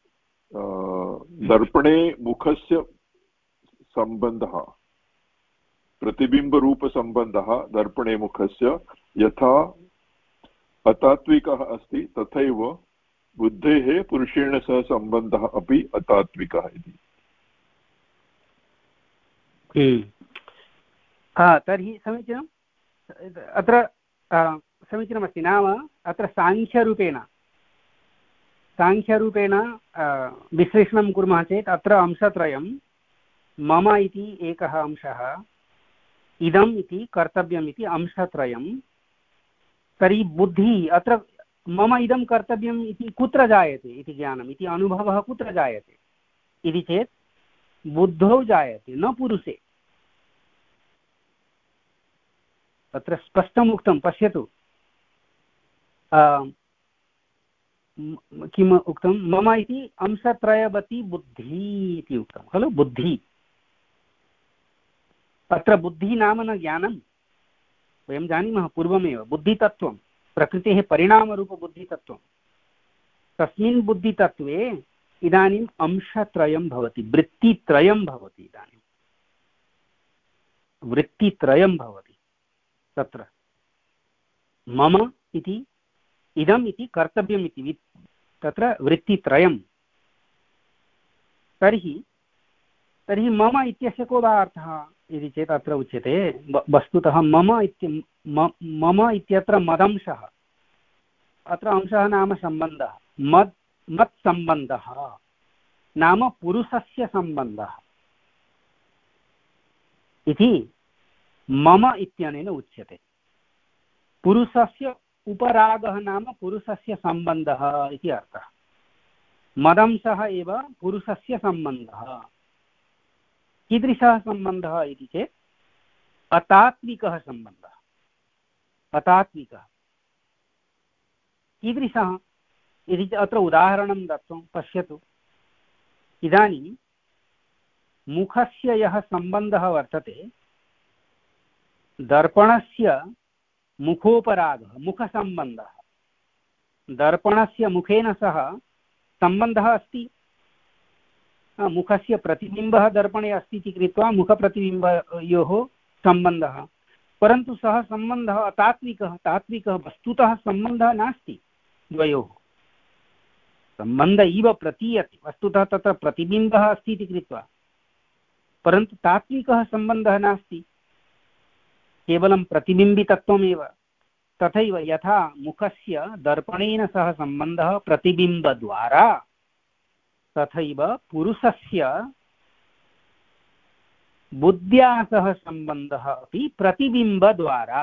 दर्पणे मुखस्य सम्बन्धः प्रतिबिम्बरूपसम्बन्धः दर्पणे मुखस्य यथा अतात्विकः अस्ति तथैव बुद्धेः पुरुषेण सह सम्बन्धः अपि अतात्विकः इति। तर्हि समीचीनम्। अत्र समीचीनमस्ति। नाम अत्र साङ्ख्यरूपेण साङ्ख्यरूपेण विश्लेषणं कुर्मः चेत् अत्र अंशत्रयं मम इति एकः अंशः, इदम् इति कर्तव्यम् इति अंशत्रयं। तर्हि बुद्धिः अत्र मम इदं कर्तव्यम् इति कुत्र जायते इति ज्ञानम् इति अनुभवः कुत्र जायते इति चेत् बुद्धौ जायते, न पुरुषे। तत्र स्पष्टमुक्तं पश्यतु। किम् उक्तं? मम इति अंशत्रयवती बुद्धिः इति उक्तं खलु। बुद्धिः अत्र बुद्धिः नाम न ज्ञानं। वयं जानीमः पूर्वमेव बुद्धितत्त्वं प्रकृतेः परिणामरूपबुद्धितत्त्वं। तस्मिन् बुद्धितत्त्वे इदानीम् अंशत्रयं भवति, वृत्तित्रयं भवति। इदानीं वृत्तित्रयं भवति तत्र। मम इति इदम् इति कर्तव्यम् इति तत्र वृत्तित्रयं। तर्हि तर्हि मम इत्यस्य को वा अर्थः इति चेत् अत्र उच्यते वस्तुतः मम इति मम इत्यत्र मदंशः, अत्र अंशः नाम सम्बन्धः, मद् मत्सम्बन्धः नाम पुरुषस्य सम्बन्धः इति मम इत्यनेन उच्यते। पुरुषस्य उपरागः नाम पुरुषस्य सम्बन्धः इति अर्थः। मदंशः एव पुरुषस्य सम्बन्धः। कीदृशः सम्बन्धः इति चेत् अतात्विकः सम्बन्धः। अतात्विकः कीदृशः इति अत्र उदाहरणं दत्तं पश्यतु। इदानीं मुखस्य यः सम्बन्धः वर्तते, दर्पणस्य मुखोपरागः मुखसम्बन्धः, दर्पणस्य मुखेन सह सम्बन्धः अस्ति। मुखस्य प्रतिबिम्बः दर्पणे अस्ति इति कृत्वा मुखप्रतिबिम्बयोः सम्बन्धः, परन्तु सः सम्बन्धः अतात्विकः। तात्विकः वस्तुतः सम्बन्धः नास्ति द्वयोः, सम्बन्ध इव प्रतीयते, वस्तुतः तत्र प्रतिबिम्बः अस्ति इति कृत्वा, परन्तु तात्विकः सम्बन्धः नास्ति, केवलं प्रतिबिम्बितत्वमेव। तथैव यथा मुखस्य दर्पणेन सह सम्बन्धः प्रतिबिम्बद्वारा, तथैव पुरुषस्य बुद्ध्या सह सम्बन्धः अपि प्रतिबिम्बद्वारा।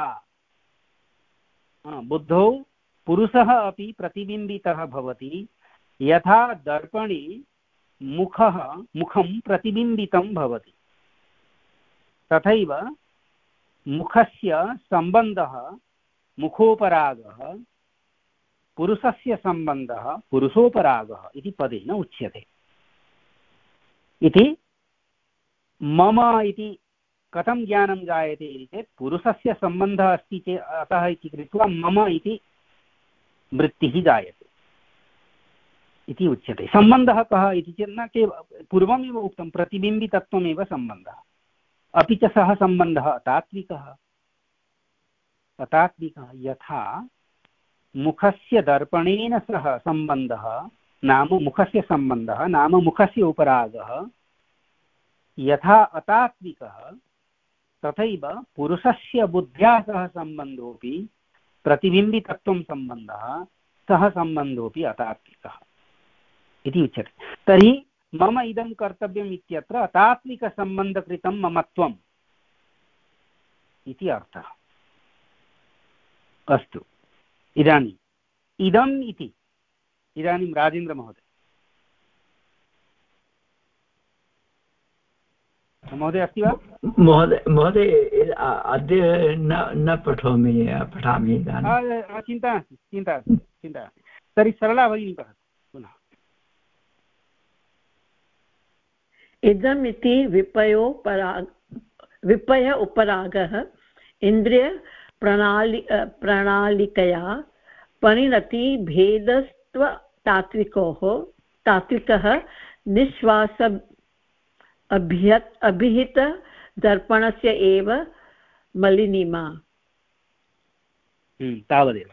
बुद्धौ पुरुषः अपि प्रतिबिम्बितः भवति, यथा दर्पणे मुखः मुखं प्रतिबिम्बितं भवति, तथैव मुखस्य सम्बन्धः मुखोपरागः, पुरुषस्य सम्बन्धः पुरुषोपरागः इति पदेन उच्यते। इति मम इति कथं ज्ञानं जायते इति चेत् पुरुषस्य सम्बन्धः अस्ति चेत् अतः इति कृत्वा मम इति वृत्तिः जायते इति उच्यते। सम्बन्धः कः इति चेत् न केवलं पूर्वमेव उक्तं प्रतिबिम्बितत्वमेव सम्बन्धः, अपि च सः सम्बन्धः अतात्विकः। अतात्विकः यथा मुखस्य दर्पणेन सह सम्बन्धः नाम मुखस्य सम्बन्धः नाम मुखस्य उपरागः यथा अतात्विकः, तथैव पुरुषस्य बुद्ध्या सह सम्बन्धोऽपि प्रतिबिम्बितत्वं सम्बन्धः, सः सम्बन्धोऽपि अतात्विकः इति उच्यते। तर्हि मम इदं कर्तव्यम् इत्यत्र अतात्विकसम्बन्धकृतं ममत्वम् इति अर्थः। अस्तु, इदानीम् इदम् इति इदानीं राजेन्द्रमहोदय महोदय अस्ति वा? महोदय महोदय अद्य न न पठामि पठामि इदानीं। चिन्ता नास्ति चिन्ता नास्ति चिन्ता नास्ति। तर्हि सरला भगिनी पठतु पुनः। इदम् इति विपयो पराग विपय उपरागः इन्द्रियप्रणालि प्रणालिकया परिणति भेदस्त्व तात्विकोः तात्विकः निश्वास अभिहत अभिहित दर्पणस्य एव मलिनीमा। तावदेव।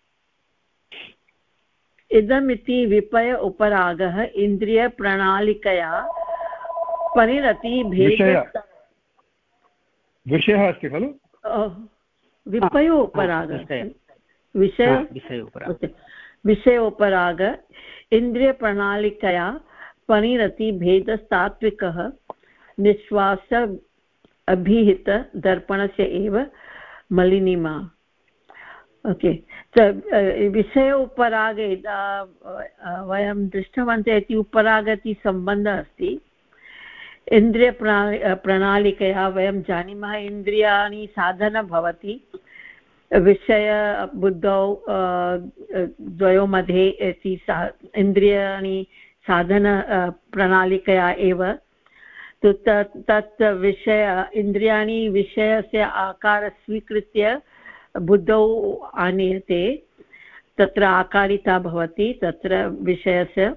इदमिति विपय उपरागः इन्द्रियप्रणालिकया परिणति भेद विषयः अस्ति खलु? विपयो उपरागः विषय विषयोपराग इन्द्रियप्रणालिकया परिणति भेदस्तात्विकः निश्वास अभिहित दर्पणस्य एव मलिनीमा। ओके, विषय उपरागे वयं दृष्टवन्तः इति उपराग इति सम्बन्धः अस्ति। इन्द्रियप्रणा प्रणालिकया वयं जानीमः इन्द्रियाणि साधनं भवति, विषय बुद्धौ द्वयोः मध्ये इति सा इन्द्रियाणि साधन प्रणालिकया एव। तत् विषय इन्द्रियाणि विषयस्य आकार स्वीकृत्य बुद्धौ आनीयते, तत्र आकारिता भवति, तत्र विषयस्य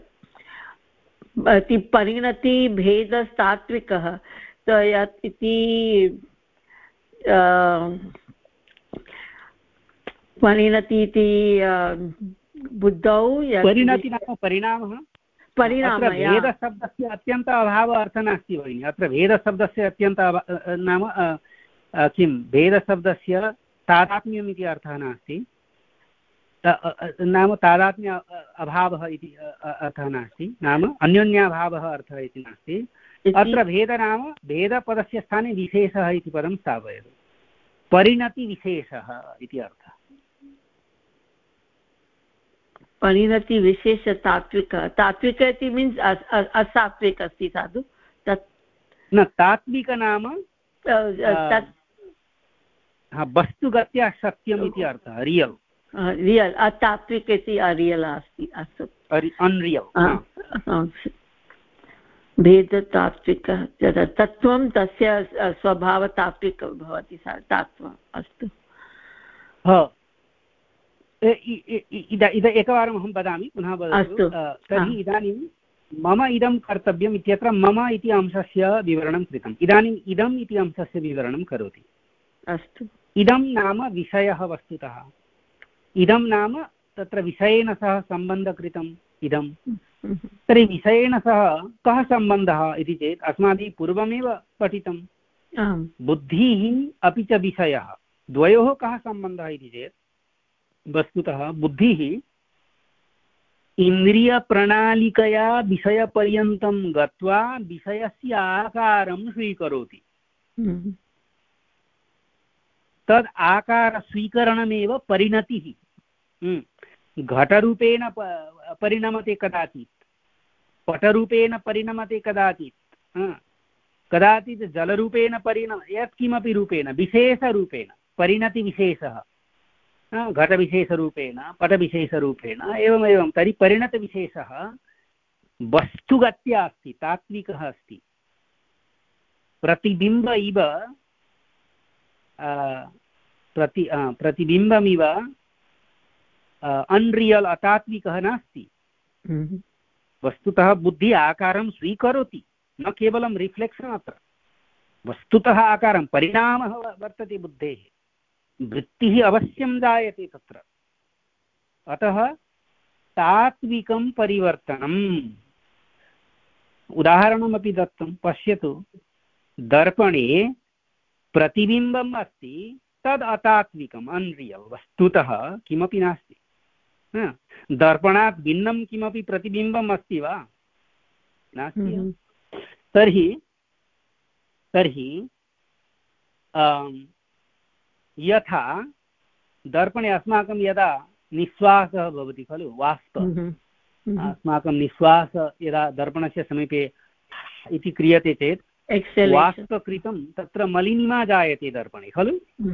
परिणति भेदस्तात्विकः इति परिणति इति बुद्धौ परिणति नाम परिणामः परिणामः भेदशब्दस्य अत्यन्त अभाव अर्थः नास्ति भगिनि अत्र भेदशब्दस्य अत्यन्त नाम किं भेदशब्दस्य तादात्म्यम् इति अर्थः नास्ति नाम तादात्म्य अभावः इति अर्थः नास्ति नाम अन्योन्याभावः अर्थः इति नास्ति अत्र भेद नाम भेदपदस्य स्थाने विशेषः इति पदं स्थापयतु परिणतिविशेषः इति अर्थः परिणतिविशेष तात्विक तात्विक इति मीन्स् असात्विक अस्ति साधु तत् न तात्विक नाम तत् वस्तुगत्या सत्यम् इति अर्थः रियल् रियल् अतात्विक इति अरियल् अस्ति अस्तु अन्रियल् भेदतात्विकः तत्त्वं तस्य स्वभावतात्विक भवति तात्त्वम् अस्तु इद एकवारम् अहं वदामि पुनः वदतु तर्हि इदानीं मम इदं कर्तव्यम् इत्यत्र मम इति अंशस्य विवरणं कृतम् इदानीम् इदम् इति अंशस्य विवरणं करोति अस्तु इदं नाम विषयः वस्तुतः इदं नाम तत्र विषयेन सह सम्बन्धकृतम् इदं तर्हि विषयेन सह कः सम्बन्धः इति चेत् अस्माभिः पूर्वमेव पठितं बुद्धिः अपि च विषयः द्वयोः कः सम्बन्धः इति चेत् वस्तुतः बुद्धिः इन्द्रियप्रणालिकया विषयपर्यन्तं गत्वा विषयस्य आकारं स्वीकरोति तद् आकारस्वीकरणमेव परिणतिः घटरूपेण परिणमते कदाचित् पटरूपेण परिणमते कदाचित् कदाचित् जलरूपेण परिणम यत्किमपि रूपेण विशेषरूपेण परिणतिविशेषः घटविशेषरूपेण पटविशेषरूपेण एवमेवं तर्हि परिणतविशेषः वस्तुगत्या अस्ति तात्विकः अस्ति प्रतिबिम्ब इव प्रति प्रतिबिम्बमिव अनरियल् अतात्विकः नास्ति वस्तुतः बुद्धि आकारं स्वीकरोति न केवलं रिफ्लेक्षन् अत्र वस्तुतः आकारं परिणामः वर्तते बुद्धेः वृत्तिः अवश्यं जायते तत्र अतः तात्विकं परिवर्तनम् उदाहरणमपि दत्तं पश्यतु दर्पणे प्रतिबिम्बम् अस्ति तद् अतात्विकम् अनरियल् वस्तुतः किमपि नास्ति दर्पणात् भिन्नं किमपि प्रतिबिम्बम् अस्ति वा नास्ति तर्हि तर्हि यथा दर्पणे अस्माकं यदा निःश्वासः भवति खलु वाष्प अस्माकं निःश्वासः यदा दर्पणस्य समीपे इति क्रियते चेत् वाष्पकृतं तत्र मलिनिमा जायते दर्पणे खलु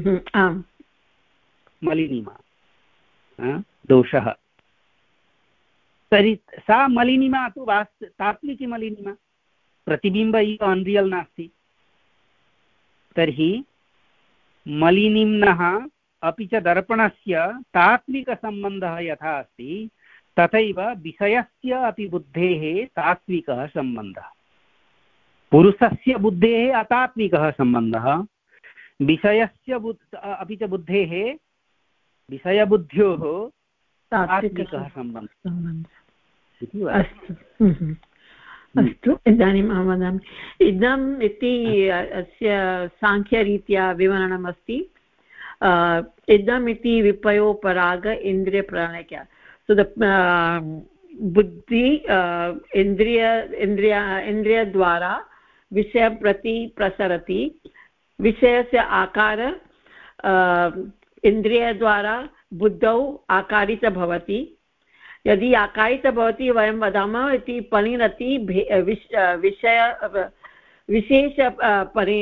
मलिनिमा दोषः तर्हि सा मलिनिमा तु वास्त तात्विकी मलिनिमा प्रतिबिम्ब इव अनरियल् नास्ति तर्हि मलिनिम्नः अपि च दर्पणस्य तात्विकसम्बन्धः यथा अस्ति तथैव विषयस्य अपि बुद्धेः तात्विकः सम्बन्धः पुरुषस्य बुद्धेः अतात्विकः सम्बन्धः विषयस्य बुद्ध अपि च बुद्धेः विषयबुद्ध्योः तात्विकः सम्बन्धः इति अस्तु अस्तु इदानीम् अहं वदामि इदम् इति अस्य साङ्ख्यरीत्या विवरणमस्ति इदम् इति विपयोपराग इन्द्रियप्राणिक्या सो द बुद्धि इन्द्रिय इन्द्रिय इन्द्रियद्वारा विषयं प्रति प्रसरति विषयस्य आकार इन्द्रियद्वारा बुद्धौ आकारित भवति यदि आकारित भवति वयं वदामः इति परिणति विषय विशेष परि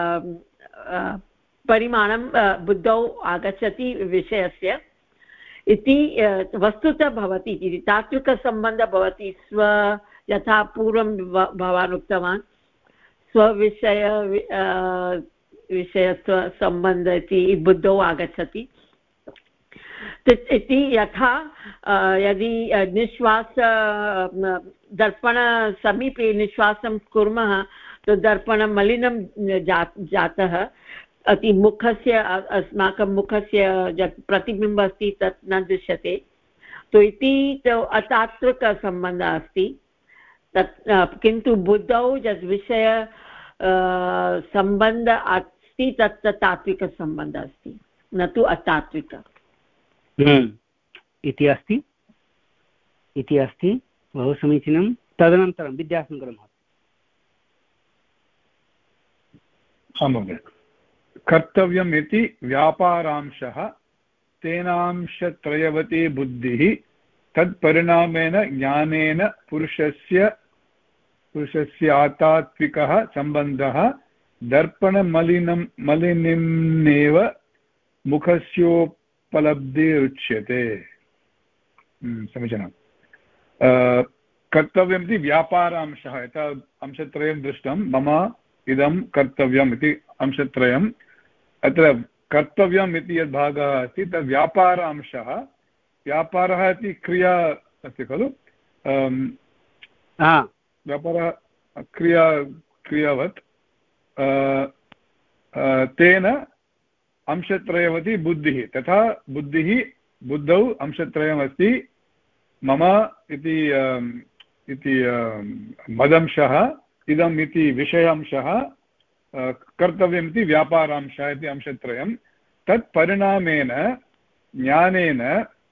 परिमाणं बुद्धौ आगच्छति विषयस्य इति वस्तुतः भवति इति तात्विकसम्बन्धः भवति स्व यथा पूर्वं भवान् उक्तवान् स्वविषय विषयत्वसम्बन्ध इति बुद्धौ आगच्छति इति यथा यदि निश्वास दर्पणसमीपे निश्वासं कुर्मः तो दर्पणं मलिनं जातः अति मुखस्य अस्माकं मुखस्य यत् प्रतिबिम्बः अस्ति तत् न दृश्यते तो इति अतात्विकसम्बन्धः अस्ति तत् किन्तु बुद्धौ यत् विषय सम्बन्ध अस्ति तत् तात्विकसम्बन्धः अस्ति न तु अतात्विक इति अस्ति इति अस्ति बहु समीचीनं। तदनन्तरं विद्याशङ्करः आं महोदय कर्तव्यम् इति व्यापारांशः तेनांशत्रयवती बुद्धिः तत्परिणामेन ज्ञानेन पुरुषस्य पुरुषस्य आतात्विकः सम्बन्धः दर्पणमलिनं मलिनिम्नेव मुखस्योपलब्धिरुच्यते। समीचीनं। कर्तव्यम् इति व्यापारांशः यथा अंशत्रयं दृष्टं मम इदं कर्तव्यम् इति अंशत्रयम् अत्र कर्तव्यम् इति यद् भागः अस्ति तद् व्यापारांशः व्यापारः इति क्रिया अस्ति खलु व्यापारः क्रिया क्रियावत् तेन अंशत्रयवती बुद्धिः तथा बुद्धिः बुद्धौ अंशत्रयमस्ति मम इति इति मदंशः इदम् इति विषयांशः कर्तव्यम् इति व्यापारांशः इति अंशत्रयं तत् परिणामेन ज्ञानेन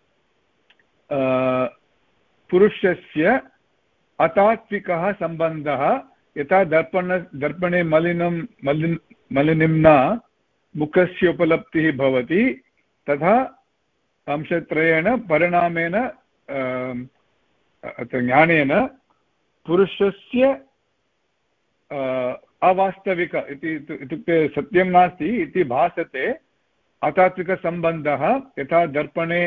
पुरुषस्य अतात्विकः सम्बन्धः यथा दर्पण दर्पणे मलिनं मलिन मलिनिम्ना मुखस्य उपलब्धिः भवति तथा अंशत्रयेण परिणामेन ज्ञानेन पुरुषस्य अवास्तविक इति इत्युक्ते सत्यं नास्ति इति भासते अतात्विकसम्बन्धः यथा दर्पणे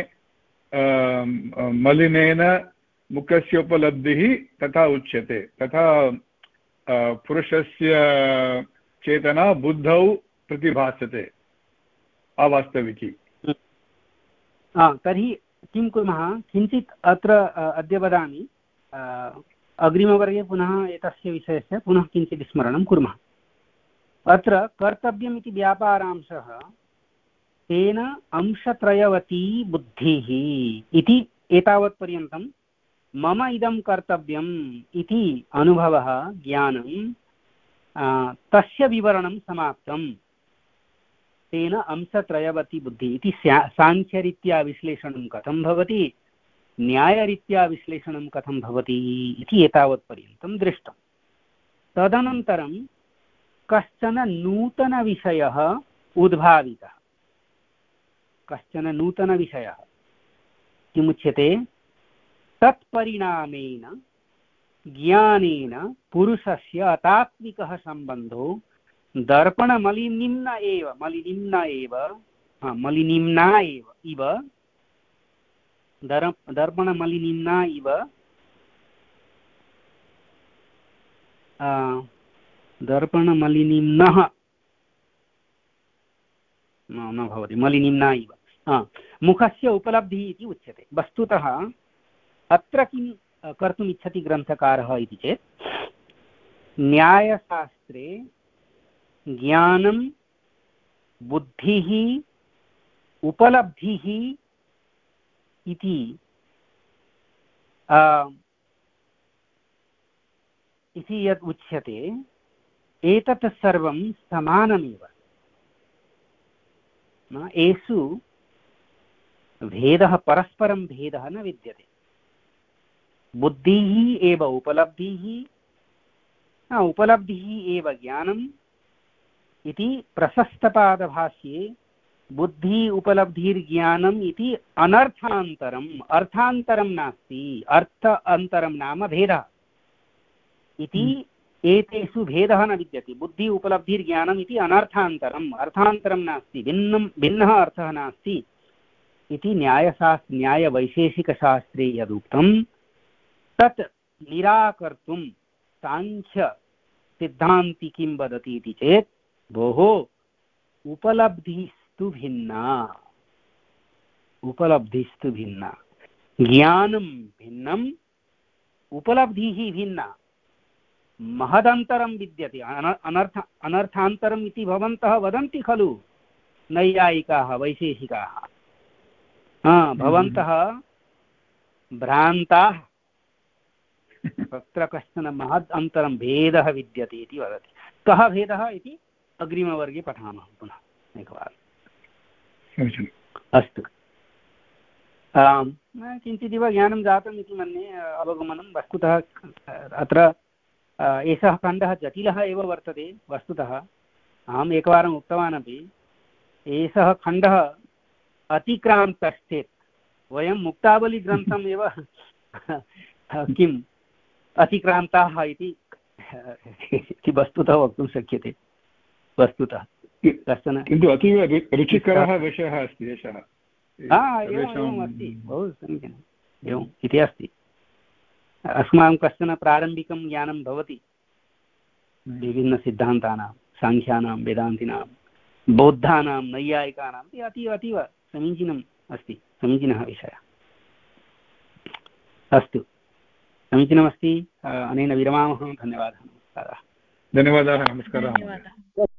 मलिनेन मुखस्य उपलब्धिः तथा उच्यते तथा पुरुषस्य चेतना बुद्धौ प्रतिभासते अवास्तविकी। तर्हि किं कुर्मः किञ्चित् अत्र अद्य वदामि अग्रिमवर्गे पुनः एतस्य विषयस्य पुनः किञ्चित् स्मरणं कुर्मः। अत्र कर्तव्यम् इति व्यापारांशः तेन अंशत्रयवती बुद्धिः इति एतावत्पर्यन्तं मम इदं कर्तव्यम् इति अनुभवः ज्ञानं तस्य विवरणं समाप्तं। तेन अंशत्रयवती बुद्धिः इति साङ्ख्यरीत्या विश्लेषणं कथं भवति न्यायरीत्या विश्लेषणं कथं भवति इति एतावत्पर्यन्तं दृष्टं। तदनन्तरं कश्चन नूतनविषयः उद्भावितः कश्चन नूतनविषयः किमुच्यते तत्परिणामेन ज्ञानेन पुरुषस्य अतात्विकः सम्बन्धो दर्पणमलिनिम्न एव मलिनिम्न एव मलिनिम्ना एव इव दर्पणमलिनिम्ना इव दर्पणमलिनिम्नः न भवति मलिनिम्ना इव मुखस्य उपलब्धिः इति उच्यते। वस्तुतः अत्र किं कर्तुम् इच्छति ग्रन्थकारः इति चेत् न्यायशास्त्रे ज्ञानं बुद्धिः उपलब्धिः इति इति यत् उच्यते एतत् सर्वं समानमेव एषु भेदः परस्परं भेदः न विद्यते। बुद्धिः एव उपलब्धिः उपलब्धिः एव ज्ञानम् इति प्रशस्तपादभाष्ये बुद्धि उपलब्धिर्ज्ञानम् इति अनर्थान्तरम् अर्थान्तरं नास्ति अर्थ अन्तरं नाम भेदः इति एतेषु भेदः न विद्यते। बुद्धि उपलब्धिर्ज्ञानम् इति अनर्थान्तरम् अर्थान्तरं नास्ति भिन्नं भिन्नः अर्थः नास्ति इति न्यायशास्त्र न्यायवैशेषिकशास्त्रे यदुक्तं तत् निराकर्तुं साङ्ख्य सिद्धान्ति किं वदति इति चेत् भोः उपलब्धिस्तु भिन्ना उपलब्धिस्तु भिन्ना ज्ञानं भिन्नम् उपलब्धिः भिन्ना महदन्तरं विद्यते। अनर्थ अनर्थान्तरम् इति भवन्तः वदन्ति खलु नैयायिकाः वैशेषिकाः। भवन्तः भ्रान्ताः, तत्र कश्चन महद् अन्तरं भेदः विद्यते इति वदति। कः भेदः इति अग्रिमवर्गे पठामः पुनः एकवारम्। अस्तु, किञ्चिदिव ज्ञानं जातम् इति मन्ये, अवगमनं। वस्तुतः अत्र एषः खण्डः जटिलः एव वर्तते। वस्तुतः अहम् एकवारम् उक्तवान् अपि, एषः खण्डः अतिक्रान्तश्चेत् वयं मुक्तावलीग्रन्थम् एव किम् अतिक्रान्ताः इति वस्तुतः वक्तुं शक्यते। वस्तुतः कश्चन किन्तु अतीव रुचिकरः विषयः अस्ति एषः। एवम् अस्ति, बहु समीचीनम् एवम् इति अस्ति। अस्माकं कश्चन प्रारम्भिकं ज्ञानं भवति विभिन्नसिद्धान्तानां, साङ्ख्यानां, वेदान्तिनां, बौद्धानां, नैयायिकानां। अतीव अतीव समीचीनम् अस्ति, समीचीनः विषयः। अस्तु, समीचीनमस्ति। अनेन विरमामः। धन्यवादः, नमस्कारः। धन्यवादाः, नमस्कारः।